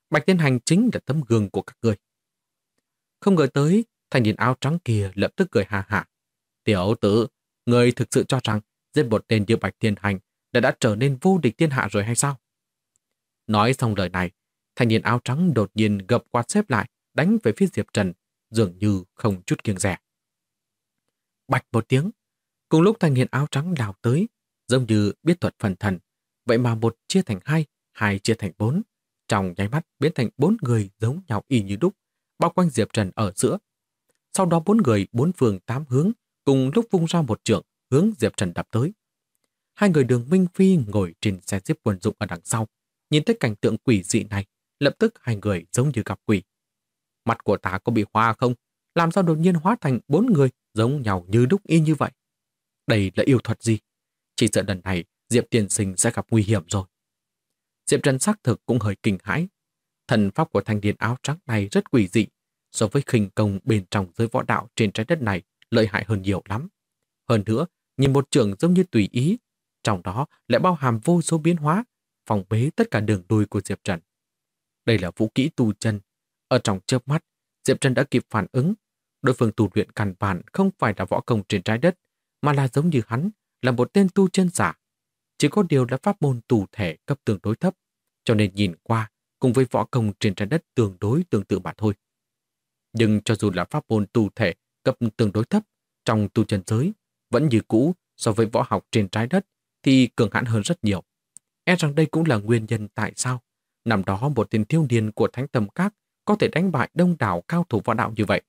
S1: Bạch Thiên Hành chính là tấm gương của các ngươi. Không ngờ tới, thanh niên áo trắng kia lập tức cười ha hả. Tiểu tử, ngươi thực sự cho rằng giết một tên như Bạch Thiên Hành đã trở nên vô địch thiên hạ rồi hay sao? Nói xong lời này, thanh niên áo trắng đột nhiên gập quạt xếp lại, đánh về phía Diệp Trần, dường như không chút kiêng dè. Bạch một tiếng, cùng lúc thanh niên áo trắng lao tới, giống như biết thuật phần thần, vậy mà một chia thành hai, hai chia thành bốn, trong nháy mắt biến thành 4 người giống nhau y như đúc, bao quanh Diệp Trần ở giữa. Sau đó 4 người 4 phương 8 hướng cùng lúc vung ra một chưởng hướng Diệp Trần đập tới. Hai người Đường Minh Phi ngồi trên xe jeep quân dụng ở đằng sau, nhìn thấy cảnh tượng quỷ dị này, lập tức hai người giống như gặp quỷ. Mặt của ta có bị hoa không? Làm sao đột nhiên hóa thành 4 người giống nhau như đúc y như vậy? Đây là yêu thuật gì? Chỉ sợ lần này Diệp tiên sinh sẽ gặp nguy hiểm rồi. Diệp Trần xác thực cũng hơi kinh hãi. Thần pháp của thanh niên áo trắng này rất quỷ dị, so với khinh công bên trong giới võ đạo trên trái đất này lợi hại hơn nhiều lắm. Hơn nữa, nhìn một trường giống như tùy ý, trong đó lại bao hàm vô số biến hóa, phòng bế tất cả đường đuôi của Diệp Trần. Đây là vũ kỹ tu chân. Ở trong chớp mắt, Diệp Trần đã kịp phản ứng. Đối phương tu luyện căn bản không phải là võ công trên trái đất, mà là giống như hắn, là một tên tu chân giả. Chỉ có điều là pháp môn tù thể cấp tương đối thấp, cho nên nhìn qua cùng với võ công trên trái đất tương đối tương tự mà thôi. Nhưng cho dù là pháp môn tù thể cấp tương đối thấp, trong tu chân giới, vẫn như cũ so với võ học trên trái đất thì cường hãn hơn rất nhiều. E rằng đây cũng là nguyên nhân tại sao năm đó một tên thiếu niên của Thánh Tâm Các có thể đánh bại đông đảo cao thủ võ đạo như vậy.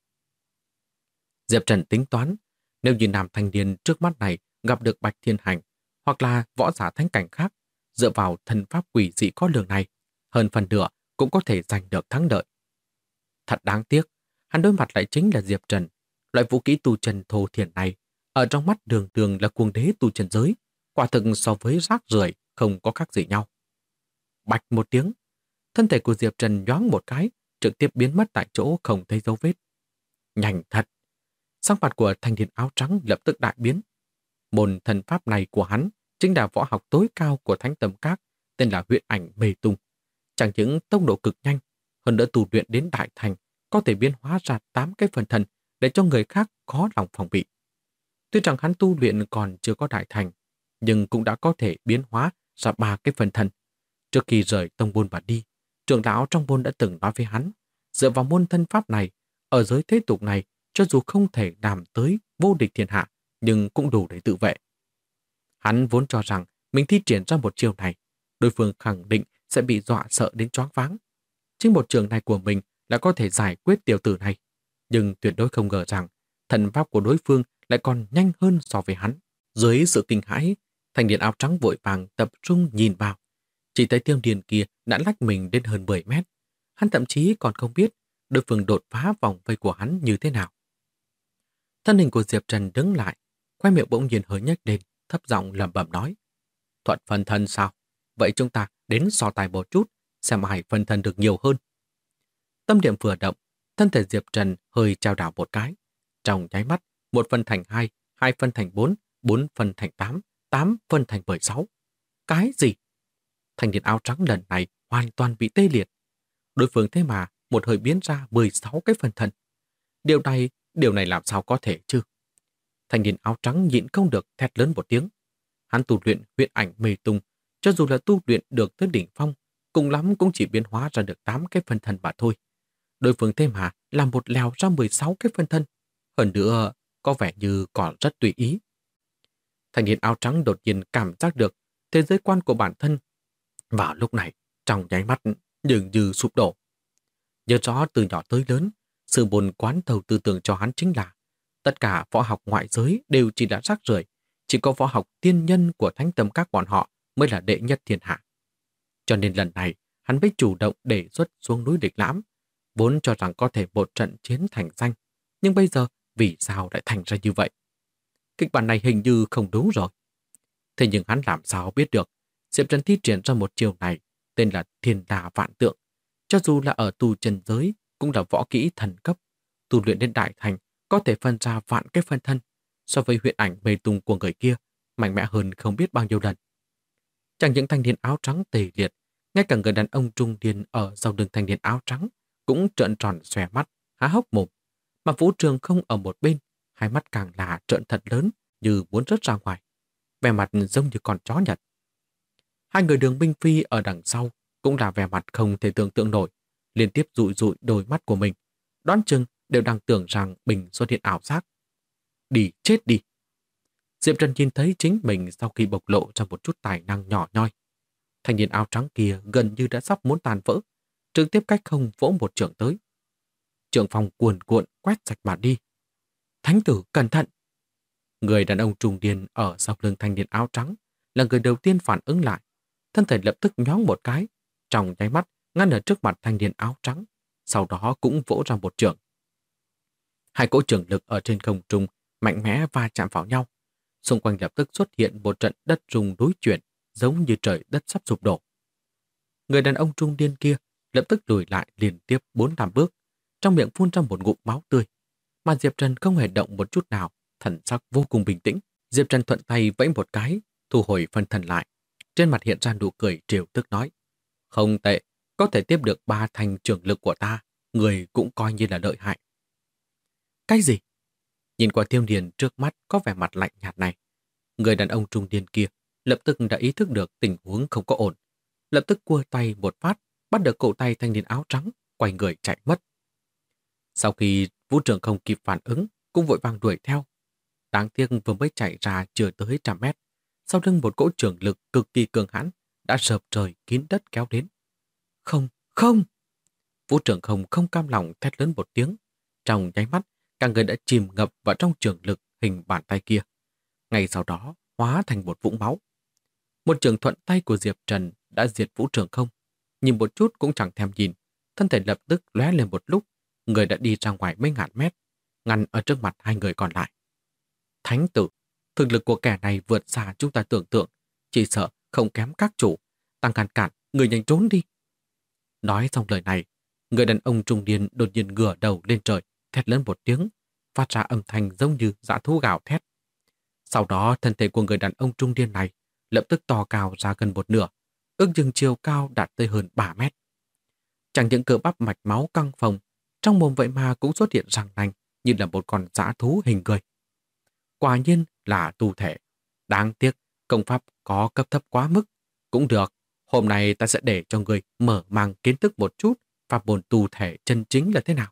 S1: Diệp Trần tính toán, nếu như nam thanh niên trước mắt này gặp được Bạch Thiên Hành hoặc là võ giả thánh cảnh khác, dựa vào thần pháp quỷ dị khó lường này, hơn phần nửa cũng có thể giành được thắng lợi. Thật đáng tiếc, hắn đối mặt lại chính là Diệp Trần. Loại vũ khí tu chân thô thiển này, ở trong mắt Đường Đường là cuồng đế tu chân giới, quả thực so với rác rưởi không có khác gì nhau. Bạch một tiếng, thân thể của Diệp Trần nhoáng một cái, trực tiếp biến mất tại chỗ không thấy dấu vết. Nhanh thật! Sắc mặt của thanh niên áo trắng lập tức đại biến. Môn thần pháp này của hắn chính là võ học tối cao của Thánh Tâm Các, tên là Huyễn Ảnh Mê Tung. Chẳng những tốc độ cực nhanh, hơn nữa tu luyện đến đại thành, có thể biến hóa ra 8 cái phần thần để cho người khác khó lòng phòng bị. Tuy rằng hắn tu luyện còn chưa có đại thành, nhưng cũng đã có thể biến hóa ra 3 cái phần thần. Trước khi rời tông môn và đi, trưởng lão trong môn đã từng nói với hắn, dựa vào môn thân pháp này, ở giới thế tục này, cho dù không thể làm tới vô địch thiên hạ, nhưng cũng đủ để tự vệ. Hắn vốn cho rằng mình thi triển ra một chiêu này, đối phương khẳng định sẽ bị dọa sợ đến choáng váng. Chính một trường này của mình là có thể giải quyết tiểu tử này, nhưng tuyệt đối không ngờ rằng thần pháp của đối phương lại còn nhanh hơn so với hắn. Dưới sự kinh hãi, thanh niên áo trắng vội vàng tập trung nhìn vào. Chỉ thấy tiêu điền kia đã lách mình đến hơn 10 mét. Hắn thậm chí còn không biết đối phương đột phá vòng vây của hắn như thế nào. Thân hình của Diệp Trần đứng lại, khoe miệng bỗng nhiên hơi nhếch lên, thấp giọng lẩm bẩm nói: Thuận phân thân sao? Vậy chúng ta đến so tài một chút, xem ai phân thân được nhiều hơn. Tâm niệm vừa động, thân thể Diệp Trần hơi trao đảo một cái. Trong nháy mắt, 1 phân thành 2, 2 phân thành 4, 4 phân thành 8, 8 phân thành 16. Cái gì? Thanh niên áo trắng lần này hoàn toàn bị tê liệt. Đối phương thế mà một hơi biến ra 16 cái phân thân. Điều này làm sao có thể chứ? Thanh niên áo trắng nhịn không được thét lớn một tiếng. Hắn tu luyện Huyễn Ảnh Mê Tung, cho dù là tu luyện được tới đỉnh phong, cùng lắm cũng chỉ biến hóa ra được 8 cái phân thân mà thôi. Đối phương thế mà làm một lèo ra 16 cái phân thân. Hơn nữa, có vẻ như còn rất tùy ý. Thanh niên áo trắng đột nhiên cảm giác được thế giới quan của bản thân. Vào lúc này, trong nháy mắt, dường như sụp đổ. Nhớ rõ từ nhỏ tới lớn, sự buồn quán thầu tư tưởng cho hắn chính là tất cả võ học ngoại giới đều chỉ là rác rưởi, chỉ có võ học tiên nhân của Thánh Tâm Các bọn họ mới là đệ nhất thiên hạ. Cho nên lần này, hắn mới chủ động đề xuất xuống núi Địch Lãm, vốn cho rằng có thể một trận chiến thành danh, nhưng bây giờ vì sao lại thành ra như vậy? Kịch bản này hình như không đúng rồi. Thế nhưng hắn làm sao biết được Diệp Trần thi triển ra một chiêu này tên là Thiên Đà Vạn Tượng. Cho dù là ở tu chân giới cũng là võ kỹ thần cấp, tu luyện đến đại thành có thể phân ra vạn cái phân thân, so với Huyễn Ảnh Mê Tung của người kia mạnh mẽ hơn không biết bao nhiêu lần. Chẳng những thanh niên áo trắng tê liệt, Ngay cả người đàn ông trung niên ở sau lưng thanh niên áo trắng cũng trợn tròn xòe mắt, há hốc mồm. Mà Vũ Trường Không ở một bên, hai mắt càng là trợn thật lớn như muốn rớt ra ngoài. Vẻ mặt giống như con chó Nhật. Hai người Đường Minh Phi ở đằng sau cũng là vẻ mặt không thể tưởng tượng nổi, liên tiếp dụi dụi đôi mắt của mình. Đoán chừng đều đang tưởng rằng mình xuất hiện ảo giác. Đi, chết đi. Diệp Trần nhìn thấy chính mình sau khi bộc lộ ra một chút tài năng nhỏ nhoi. Thanh niên áo trắng kia gần như đã sắp muốn tàn vỡ, trực tiếp cách không vỗ một chưởng tới. Chưởng phòng cuồn cuộn quét sạch mà đi. Thánh tử cẩn thận! Người đàn ông trung niên ở sau lưng thanh niên áo trắng là người đầu tiên phản ứng lại. Thân thể lập tức nhoáng một cái, trong nháy mắt ngăn ở trước mặt thanh niên áo trắng, sau đó cũng vỗ ra một chưởng. Hai cỗ chưởng lực ở trên không trung mạnh mẽ va chạm vào nhau. Xung quanh lập tức xuất hiện một trận đất rung núi chuyển, giống như trời đất sắp sụp đổ. Người đàn ông trung niên kia lập tức lùi lại liên tiếp 4-5 bước, trong miệng phun ra một ngụm máu tươi. Mà Diệp Trần không hề động một chút nào, thần sắc vô cùng bình tĩnh. Diệp Trần thuận tay vẫy một cái, thu hồi phân thần lại. Trên mặt hiện ra nụ cười trêu tức nói: không tệ, có thể tiếp được 3 thành trường lực của ta, người cũng coi như là lợi hại. Cái gì? Nhìn qua Tiêu Điền trước mắt có vẻ mặt lạnh nhạt này, người đàn ông trung niên kia lập tức đã ý thức được tình huống không có ổn. Lập tức cua tay một phát, bắt được cổ tay thanh niên áo trắng, quay người chạy mất. Sau khi Vũ Trường Không kịp phản ứng, cũng vội vàng đuổi theo. Đáng tiếc vừa mới chạy ra chưa tới 100 mét, sau lưng một cỗ trường lực cực kỳ cường hãn đã sợp trời kín đất kéo đến. Không, không! Vũ Trường không cam lòng thét lớn một tiếng. Trong nháy mắt, cả người đã chìm ngập vào trong trường lực hình bàn tay kia. Ngay sau đó, hóa thành một vũng máu. Một trường thuận tay của Diệp Trần đã diệt Vũ Trường Không. Nhìn một chút cũng chẳng thèm nhìn, thân thể lập tức lóe lên một lúc, người đã đi ra ngoài mấy ngàn mét, ngăn ở trước mặt hai người còn lại. Thánh tử, thực lực của kẻ này vượt xa chúng ta tưởng tượng, chỉ sợ không kém các chủ. Tăng ngăn cản, người nhanh trốn đi. Nói xong lời này, người đàn ông trung niên đột nhiên ngửa đầu lên trời, thét lớn một tiếng, phát ra âm thanh giống như dã thú gào thét. Sau đó, thân thể của người đàn ông trung niên này lập tức to cao ra gần một nửa, ước chừng chiều cao đạt tới hơn 3 mét. Chẳng những cơ bắp mạch máu căng phồng, trong mồm vậy mà cũng xuất hiện răng nanh như là một con dã thú hình người. Quả nhiên là tu thể. Đáng tiếc, công pháp có cấp thấp quá mức. Cũng được, hôm nay ta sẽ để cho người mở mang kiến thức một chút pháp môn tu thể chân chính là thế nào.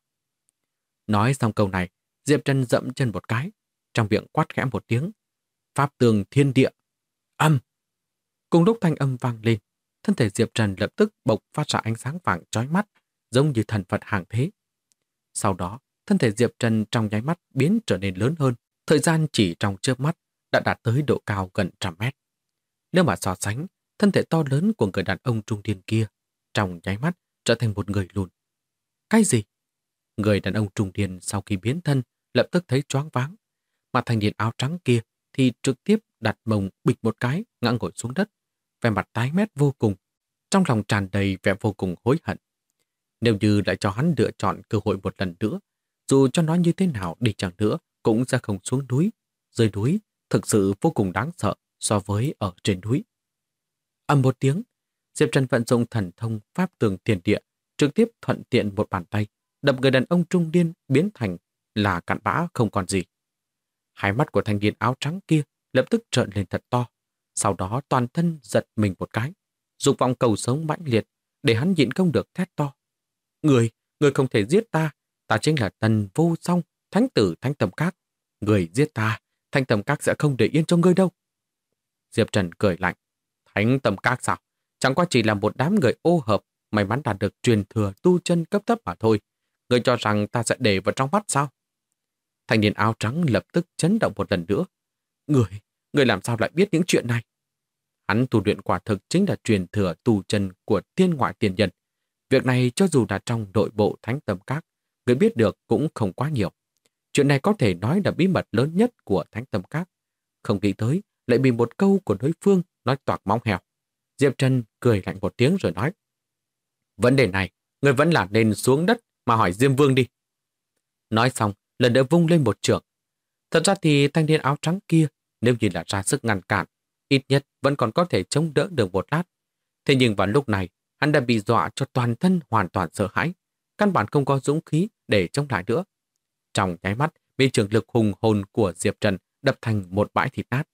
S1: Nói xong câu này, Diệp Trần dậm chân một cái, trong miệng quát khẽ một tiếng. Pháp tường thiên địa. Âm! Cùng lúc thanh âm vang lên, thân thể Diệp Trần lập tức bộc phát ra ánh sáng vàng chói mắt, giống như thần Phật hàng thế. Sau đó, thân thể Diệp Trần trong nháy mắt biến trở nên lớn hơn, thời gian chỉ trong chớp mắt đã đạt tới độ cao gần 100 mét. Nếu mà so sánh, thân thể to lớn của người đàn ông trung niên kia trong nháy mắt trở thành một người lùn. Cái gì? Người đàn ông trung niên sau khi biến thân lập tức thấy choáng váng, mà thanh niên áo trắng kia thì trực tiếp đặt mông bịch một cái ngã ngồi xuống đất, vẻ mặt tái mét vô cùng, trong lòng tràn đầy vẻ vô cùng hối hận. Nếu như lại cho hắn lựa chọn cơ hội một lần nữa, dù cho nó như thế nào đi chăng nữa cũng sẽ không xuống núi. Dưới núi thực sự vô cùng đáng sợ so với ở trên núi. Ầm một tiếng, Diệp Trần vận dụng thần thông pháp tường thiên địa, trực tiếp thuận tiện một bàn tay, đập người đàn ông trung niên biến thành là cặn bã không còn gì. Hai mắt của thanh niên áo trắng kia lập tức trợn lên thật to, sau đó toàn thân giật mình một cái, dục vọng cầu sống mãnh liệt để hắn nhịn không được thét to. Người không thể giết ta, ta chính là Tần Vô Song, thánh tử Thánh Tầm Các. Người giết ta, Thánh Tầm Các sẽ không để yên cho ngươi đâu. Diệp Trần cười lạnh. Thánh Tầm Các sao? Chẳng qua chỉ là một đám người ô hợp, may mắn đạt được truyền thừa tu chân cấp thấp mà thôi. Ngươi cho rằng ta sẽ để vào trong mắt sao? Thanh niên áo trắng lập tức chấn động một lần nữa. Người làm sao lại biết những chuyện này? Hắn tu luyện quả thực chính là truyền thừa tu chân của thiên ngoại tiền nhân. Việc này cho dù là trong nội bộ Thánh Tầm Các, người biết được cũng không quá nhiều. Chuyện này có thể nói là bí mật lớn nhất của Thánh Tầm Các. Không nghĩ tới, lại bị một câu của đối phương nói toạc móng heo. Diệp Trần cười lạnh một tiếng rồi nói. Vấn đề này, người vẫn là nên xuống đất mà hỏi Diêm Vương đi. Nói xong, lần nữa vung lên một chưởng. Thật ra thì thanh niên áo trắng kia, nếu như là ra sức ngăn cản, ít nhất vẫn còn có thể chống đỡ được một lát. Thế nhưng vào lúc này, hắn đã bị dọa cho toàn thân hoàn toàn sợ hãi, căn bản không có dũng khí để chống lại nữa. Trong nháy mắt, bị trường lực hùng hồn của Diệp Trần đập thành một bãi thịt nát.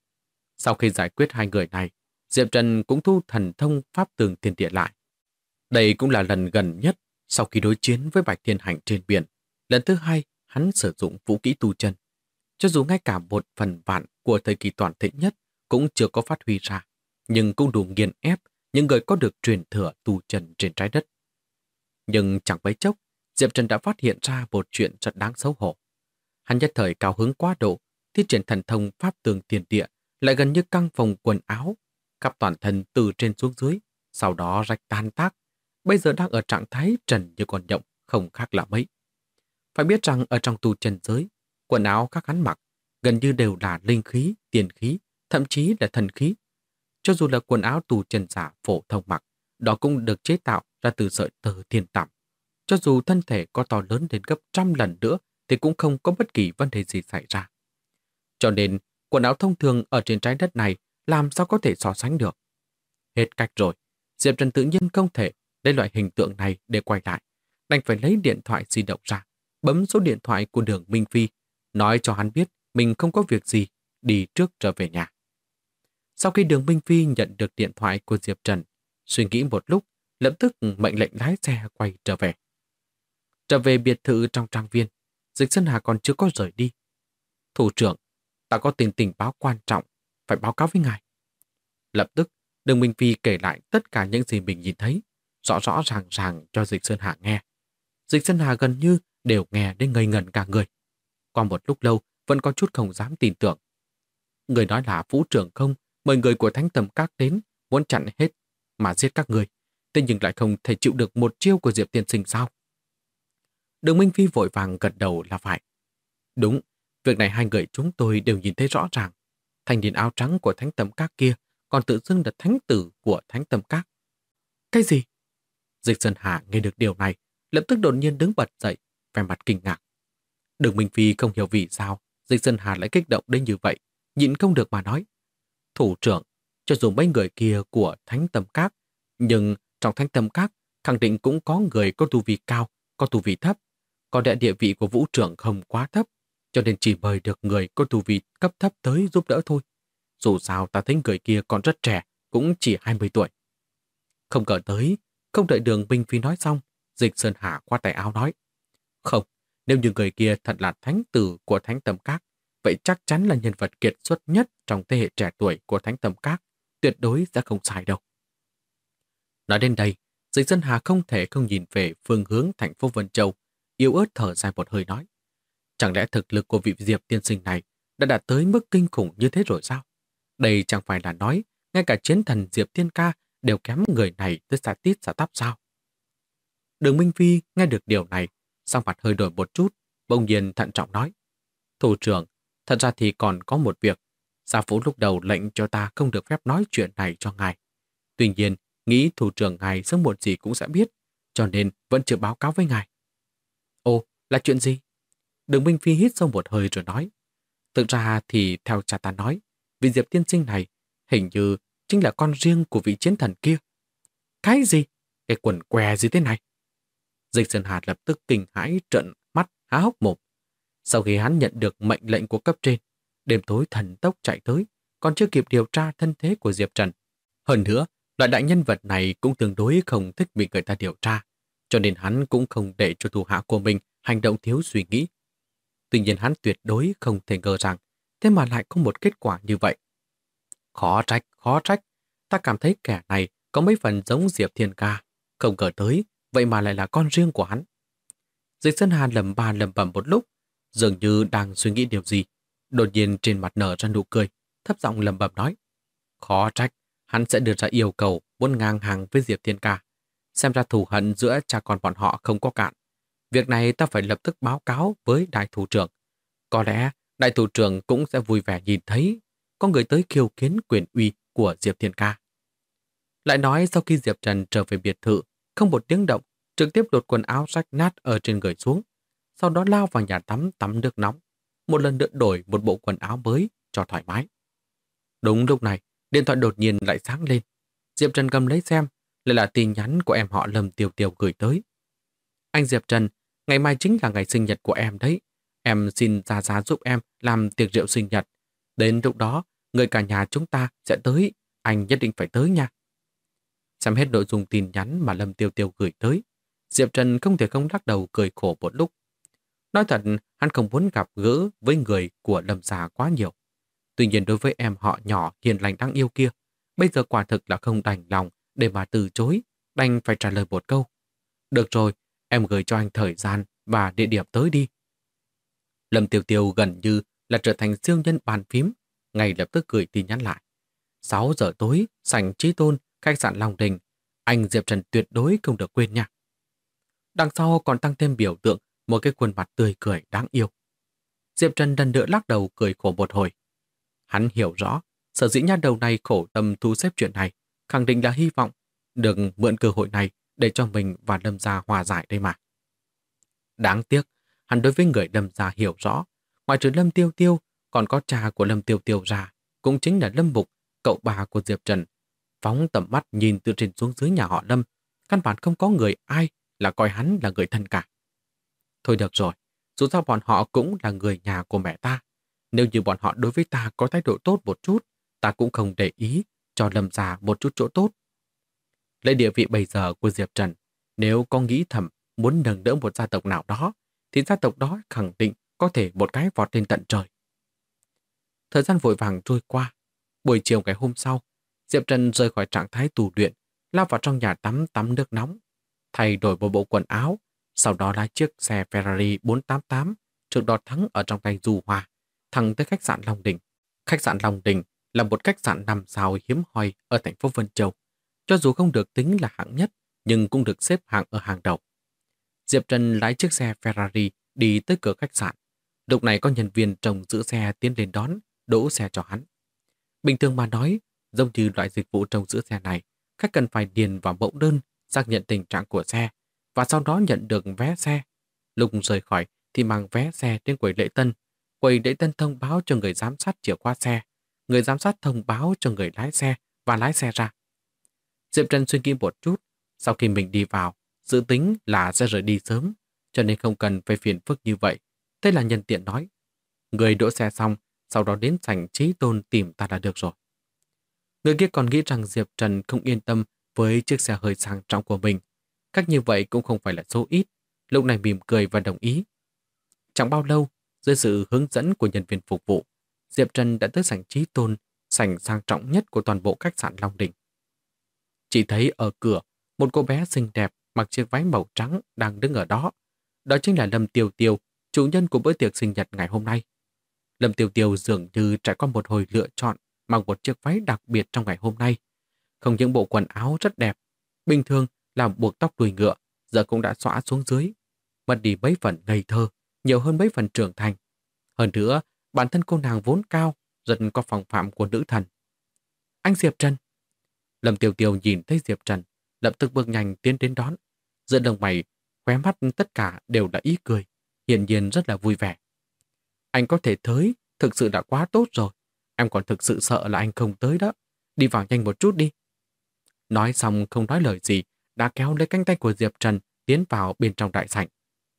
S1: Sau khi giải quyết hai người này, Diệp Trần cũng thu thần thông pháp tường thiên địa lại. Đây cũng là lần gần nhất sau khi đối chiến với Bạch Thiên Hành trên biển. Lần thứ hai, hắn sử dụng vũ kỹ tu chân. Cho dù ngay cả một phần vạn của thời kỳ toàn thịnh nhất cũng chưa có phát huy ra, nhưng cũng đủ nghiền ép những người có được truyền thừa tu chân trên trái đất. Nhưng chẳng mấy chốc, Diệp Trần đã phát hiện ra một chuyện rất đáng xấu hổ. Hắn nhất thời cao hứng quá độ, thi triển thần thông pháp tường tiền địa lại gần như căng phồng quần áo, khắp toàn thân từ trên xuống dưới, sau đó rách tan tác. Bây giờ đang ở trạng thái trần như con nhộng, không khác là mấy. Phải biết rằng ở trong tu chân giới, quần áo các hắn mặc gần như đều là linh khí, tiền khí, thậm chí là thần khí. Cho dù là quần áo tu chân giả phổ thông mặc, đó cũng được chế tạo ra từ sợi tơ thiên tẩm. Cho dù thân thể có to lớn đến gấp 100 lần nữa thì cũng không có bất kỳ vấn đề gì xảy ra. Cho nên, quần áo thông thường ở trên trái đất này làm sao có thể so sánh được. Hết cách rồi, Diệp Trần tự nhiên không thể lấy loại hình tượng này để quay lại. Đành phải lấy điện thoại di động ra, bấm số điện thoại của Đường Minh Phi, nói cho hắn biết mình không có việc gì, đi trước trở về nhà. Sau khi Đường Minh Phi nhận được điện thoại của Diệp Trần, suy nghĩ một lúc, lập tức mệnh lệnh lái xe quay trở về. Trở về biệt thự trong trang viên, Dịch Sơn Hà còn chưa có rời đi. Thủ trưởng, ta có tình báo quan trọng, phải báo cáo với ngài. Lập tức, Đường Minh Phi kể lại tất cả những gì mình nhìn thấy, rõ rõ ràng cho Dịch Sơn Hà nghe. Dịch Sơn Hà gần như đều nghe đến ngây ngẩn cả người. Qua một lúc lâu, vẫn có chút không dám tin tưởng. Người nói là Vũ trưởng không mời người của Thánh Tầm Các đến, muốn chặn hết mà giết các người, thế nhưng lại không thể chịu được một chiêu của Diệp tiên sinh sao? Đường Minh Phi vội vàng gật đầu là phải. Đúng, việc này hai người chúng tôi đều nhìn thấy rõ ràng. Thanh niên áo trắng của Thánh Tầm Các kia còn tự xưng là thánh tử của Thánh Tầm Các. Cái gì? Dịch Sơn Hà nghe được điều này, lập tức đột nhiên đứng bật dậy, vẻ mặt kinh ngạc. Đường Minh Phi không hiểu vì sao Dịch Sơn Hà lại kích động đến như vậy, nhịn không được mà nói. Thủ trưởng, cho dù mấy người kia của Thánh Tầm Các, nhưng trong Thánh Tầm Các khẳng định cũng có người có tu vi cao, có tu vi thấp. Còn địa vị của Vũ trưởng không quá thấp, cho nên chỉ mời được người có tu vi cấp thấp tới giúp đỡ thôi. Dù sao ta thấy người kia còn rất trẻ, cũng chỉ 20 tuổi. Không ngờ tới, không đợi Đường Minh Phi nói xong, Dịch Sơn Hà qua tay áo nói. Không, nếu như người kia thật là thánh tử của Thánh Tầm Các, vậy chắc chắn là nhân vật kiệt xuất nhất trong thế hệ trẻ tuổi của Thánh Tầm Các, tuyệt đối sẽ không sai đâu. Nói đến đây, Dịch Sơn Hà không thể không nhìn về phương hướng thành phố Vân Châu, yếu ớt thở dài một hơi nói. Chẳng lẽ thực lực của vị Diệp tiên sinh này đã đạt tới mức kinh khủng như thế rồi sao? Đây chẳng phải là nói, ngay cả chiến thần Diệp Thiên Ca đều kém người này tới xà tít xà tắp sao? Đường Minh Phi nghe được điều này, sắc mặt hơi đổi một chút, bỗng nhiên thận trọng nói. Thủ trưởng, thật ra thì còn có một việc. Gia Phủ lúc đầu lệnh cho ta không được phép nói chuyện này cho ngài. Tuy nhiên, nghĩ thủ trưởng ngài sớm muộn gì cũng sẽ biết, cho nên vẫn chưa báo cáo với ngài. Ồ, là chuyện gì? Đường Minh Phi hít sâu một hơi rồi nói. Thực ra thì theo cha ta nói, vị Diệp tiên sinh này hình như chính là con riêng của vị chiến thần kia. Cái gì? Cái quần què gì thế này? Dịch Sơn Hà lập tức kinh hãi trợn mắt há hốc mồm. Sau khi hắn nhận được mệnh lệnh của cấp trên, đêm tối thần tốc chạy tới, còn chưa kịp điều tra thân thế của Diệp Trần. Hơn nữa, loại đại nhân vật này cũng tương đối không thích bị người ta điều tra, cho nên hắn cũng không để cho thủ hạ của mình hành động thiếu suy nghĩ. Tuy nhiên hắn tuyệt đối không thể ngờ rằng thế mà lại có một kết quả như vậy. Khó trách, ta cảm thấy kẻ này có mấy phần giống Diệp Thiên Ca, không ngờ tới, vậy mà lại là con riêng của hắn. Dịch Sơn Hà lẩm bẩm một lúc, dường như đang suy nghĩ điều gì. Đột nhiên trên mặt nở ra nụ cười, thấp giọng lẩm bẩm nói. Khó trách, hắn sẽ đưa ra yêu cầu muốn ngang hàng với Diệp Thiên Ca. Xem ra thù hận giữa cha con bọn họ không có cạn. Việc này ta phải lập tức báo cáo với đại thủ trưởng. Có lẽ đại thủ trưởng cũng sẽ vui vẻ nhìn thấy có người tới khiêu kiến quyền uy của Diệp Thiên Ca. Lại nói sau khi Diệp Trần trở về biệt thự, không một tiếng động, trực tiếp lột quần áo rách nát ở trên người xuống, sau đó lao vào nhà tắm tắm nước nóng, một lần nữa đổi một bộ quần áo mới cho thoải mái. Đúng lúc này, điện thoại đột nhiên lại sáng lên. Diệp Trần cầm lấy xem, lại là tin nhắn của em họ Lâm Tiêu Tiêu gửi tới. Anh Diệp Trần, ngày mai chính là ngày sinh nhật của em đấy. Em xin Gia Gia giúp em làm tiệc rượu sinh nhật. Đến lúc đó, người cả nhà chúng ta sẽ tới. Anh nhất định phải tới nha. Xem hết nội dung tin nhắn mà Lâm Tiêu Tiêu gửi tới, Diệp Trần không thể không lắc đầu cười khổ một lúc. Nói thật, hắn không muốn gặp gỡ với người của Lâm gia quá nhiều. Tuy nhiên đối với em họ nhỏ hiền lành đáng yêu kia, bây giờ quả thực là không đành lòng để mà từ chối, đành phải trả lời một câu. Được rồi, em gửi cho anh thời gian và địa điểm tới đi. Lâm Tiêu Tiêu gần như là trở thành siêu nhân bàn phím, ngay lập tức gửi tin nhắn lại. 6 giờ tối, sảnh Chí Tôn, khách sạn Long Đình. Anh Diệp Trần tuyệt đối không được quên nha. Đằng sau còn tăng thêm biểu tượng một cái khuôn mặt tươi cười đáng yêu. Diệp Trần lần nữa lắc đầu cười khổ một hồi. Hắn hiểu rõ, sở dĩ nha đầu này khổ tâm thu xếp chuyện này, khẳng định là hy vọng được mượn cơ hội này để cho mình và Lâm gia hòa giải đây mà. Đáng tiếc, hắn đối với người Lâm gia hiểu rõ, ngoài trừ Lâm Tiêu Tiêu, còn có cha của Lâm Tiêu Tiêu ra, cũng chính là Lâm Mục, cậu bà của Diệp Trần. Phóng tầm mắt nhìn từ trên xuống dưới nhà họ Lâm, căn bản không có người ai là coi hắn là người thân cả. Thôi được rồi, dù sao bọn họ cũng là người nhà của mẹ ta. Nếu như bọn họ đối với ta có thái độ tốt một chút, ta cũng không để ý cho Lâm gia một chút chỗ tốt. Lấy địa vị bây giờ của Diệp Trần, nếu có nghĩ thầm muốn nâng đỡ một gia tộc nào đó, thì gia tộc đó khẳng định có thể một cái vọt lên tận trời. Thời gian vội vàng trôi qua. Buổi chiều ngày hôm sau, Diệp Trần rời khỏi trạng thái tù luyện, lao vào trong nhà tắm tắm nước nóng, thay đổi một bộ quần áo, sau đó lái chiếc xe Ferrari 488 trước đó thắng ở trong tay Du Hoa, thẳng tới khách sạn Long Đình. Khách sạn Long Đình là một khách sạn 5 sao hiếm hoi ở thành phố Vân Châu. Cho dù không được tính là hạng nhất, nhưng cũng được xếp hạng ở hàng đầu. Diệp Trần lái chiếc xe Ferrari đi tới cửa khách sạn. Lúc này có nhân viên trông giữ xe tiến lên đón, đỗ xe cho hắn. Bình thường mà nói, giống như loại dịch vụ trông giữ xe này, khách cần phải điền vào mẫu đơn, xác nhận tình trạng của xe, và sau đó nhận được vé xe. Lúc rời khỏi thì mang vé xe đến quầy lễ tân. Quầy lễ tân thông báo cho người giám sát chìa khóa xe. Người giám sát thông báo cho người lái xe và lái xe ra. Diệp Trần suy nghĩ một chút, sau khi mình đi vào, dự tính là sẽ rời đi sớm, cho nên không cần phải phiền phức như vậy. Thế là nhân tiện nói, người đỗ xe xong, sau đó đến sảnh Chí Tôn tìm ta là được rồi. Người kia còn nghĩ rằng Diệp Trần không yên tâm với chiếc xe hơi sang trọng của mình. Cách như vậy cũng không phải là số ít, lúc này mỉm cười và đồng ý. Chẳng bao lâu, dưới sự hướng dẫn của nhân viên phục vụ, Diệp Trần đã tới sảnh Chí Tôn, sảnh sang trọng nhất của toàn bộ khách sạn Long Đình. Chỉ thấy ở cửa, một cô bé xinh đẹp mặc chiếc váy màu trắng đang đứng ở đó. Đó chính là Lâm Tiêu Tiêu, chủ nhân của bữa tiệc sinh nhật ngày hôm nay. Lâm Tiêu Tiêu dường như trải qua một hồi lựa chọn mặc một chiếc váy đặc biệt trong ngày hôm nay. Không những bộ quần áo rất đẹp, bình thường là buộc tóc đuôi ngựa, giờ cũng đã xõa xuống dưới, mất đi mấy phần ngây thơ, nhiều hơn mấy phần trưởng thành. Hơn nữa, bản thân cô nàng vốn cao, rất có phong phạm của nữ thần. Anh Diệp Trần. Lâm Tiêu Tiêu nhìn thấy Diệp Trần, lập tức bước nhanh tiến đến đón. Giữa đồng mày, khóe mắt tất cả đều là ý cười, hiển nhiên rất là vui vẻ. Anh có thể tới, thực sự đã quá tốt rồi. Em còn thực sự sợ là anh không tới đó. Đi vào nhanh một chút đi. Nói xong không nói lời gì, đã kéo lấy cánh tay của Diệp Trần tiến vào bên trong đại sảnh.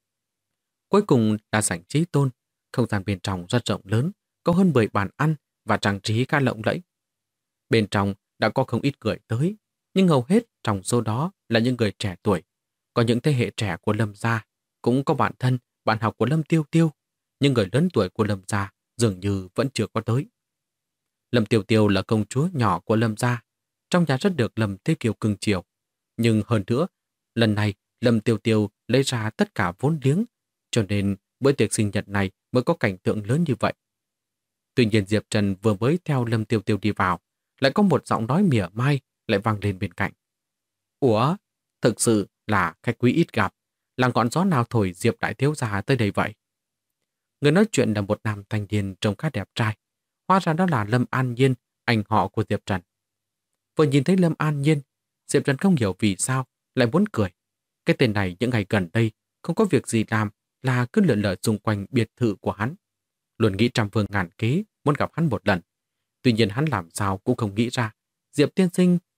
S1: Cuối cùng là sảnh Chí Tôn, không gian bên trong rất rộng lớn, có hơn 10 bàn ăn và trang trí khá lộng lẫy. Bên trong đã có không ít người tới, nhưng hầu hết trong số đó là những người trẻ tuổi. Có những thế hệ trẻ của Lâm gia, cũng có bạn thân, bạn học của Lâm Tiêu Tiêu, nhưng người lớn tuổi của Lâm gia dường như vẫn chưa có tới. Lâm Tiêu Tiêu là công chúa nhỏ của Lâm gia, trong nhà rất được Lâm Thế Kiều cưng chiều. Nhưng hơn nữa, lần này Lâm Tiêu Tiêu lấy ra tất cả vốn liếng, cho nên bữa tiệc sinh nhật này mới có cảnh tượng lớn như vậy. Tuy nhiên Diệp Trần vừa mới theo Lâm Tiêu Tiêu đi vào, lại có một giọng nói mỉa mai lại vang lên bên cạnh. Ủa, thực sự là khách quý ít gặp, là ngọn gió nào thổi Diệp đại thiếu gia tới đây vậy? Người nói chuyện là một nam thanh niên trông khá đẹp trai. Hóa ra đó là Lâm An Nhiên, anh họ của Diệp Trần. Vừa nhìn thấy Lâm An Nhiên, Diệp Trần không hiểu vì sao lại muốn cười. Cái tên này những ngày gần đây không có việc gì làm là cứ lượn lờ xung quanh biệt thự của hắn. Luôn nghĩ trăm phương ngàn kế muốn gặp hắn một lần. Tuy nhiên hắn làm sao cũng không nghĩ ra Diệp tiên sinh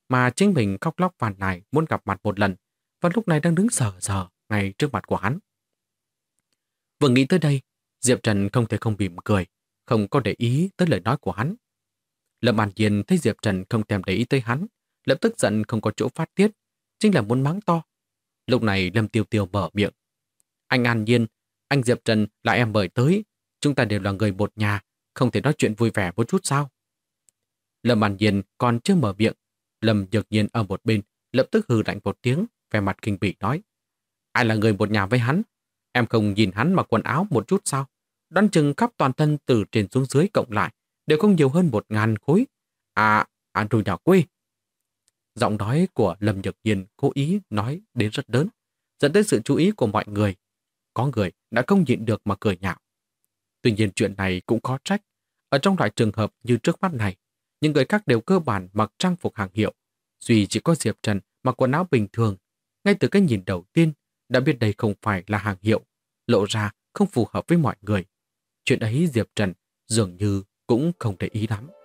S1: mà chính mình khóc lóc phàn nàn muốn gặp mặt một lần, và lúc này đang đứng sờ sờ ngay trước mặt của hắn. Vừa nghĩ tới đây, Diệp Trần không thể không mỉm cười, không có để ý tới lời nói của hắn. Lâm An Nhiên thấy Diệp Trần không thèm để ý tới hắn, lập tức giận không có chỗ phát tiết, chính là muốn mắng to. Lúc này Lâm Tiêu Tiêu mở miệng. Anh An Nhiên, anh Diệp Trần là em mời tới, chúng ta đều là người một nhà, không thể nói chuyện vui vẻ một chút sao? Lâm An Nhiên còn chưa mở miệng, Lâm Nhược Nhiên ở một bên lập tức hừ lạnh một tiếng, vẻ mặt kinh bỉ nói. Ai là người một nhà với hắn? Em không nhìn hắn mặc quần áo một chút sao? Đoán chừng khắp toàn thân từ trên xuống dưới cộng lại đều không nhiều hơn 1.000 khối. Rồi nhà quê. Giọng nói của Lâm Nhược Nhiên cố ý nói đến rất lớn, dẫn tới sự chú ý của mọi người. Có người đã không nhịn được mà cười nhạo. Tuy nhiên chuyện này cũng khó trách. Ở trong loại trường hợp như trước mắt này, những người khác đều cơ bản mặc trang phục hàng hiệu. Duy chỉ có Diệp Trần mặc quần áo bình thường. Ngay từ cái nhìn đầu tiên, đã biết đây không phải là hàng hiệu, lộ ra không phù hợp với mọi người. Chuyện ấy Diệp Trần dường như cũng không để ý lắm.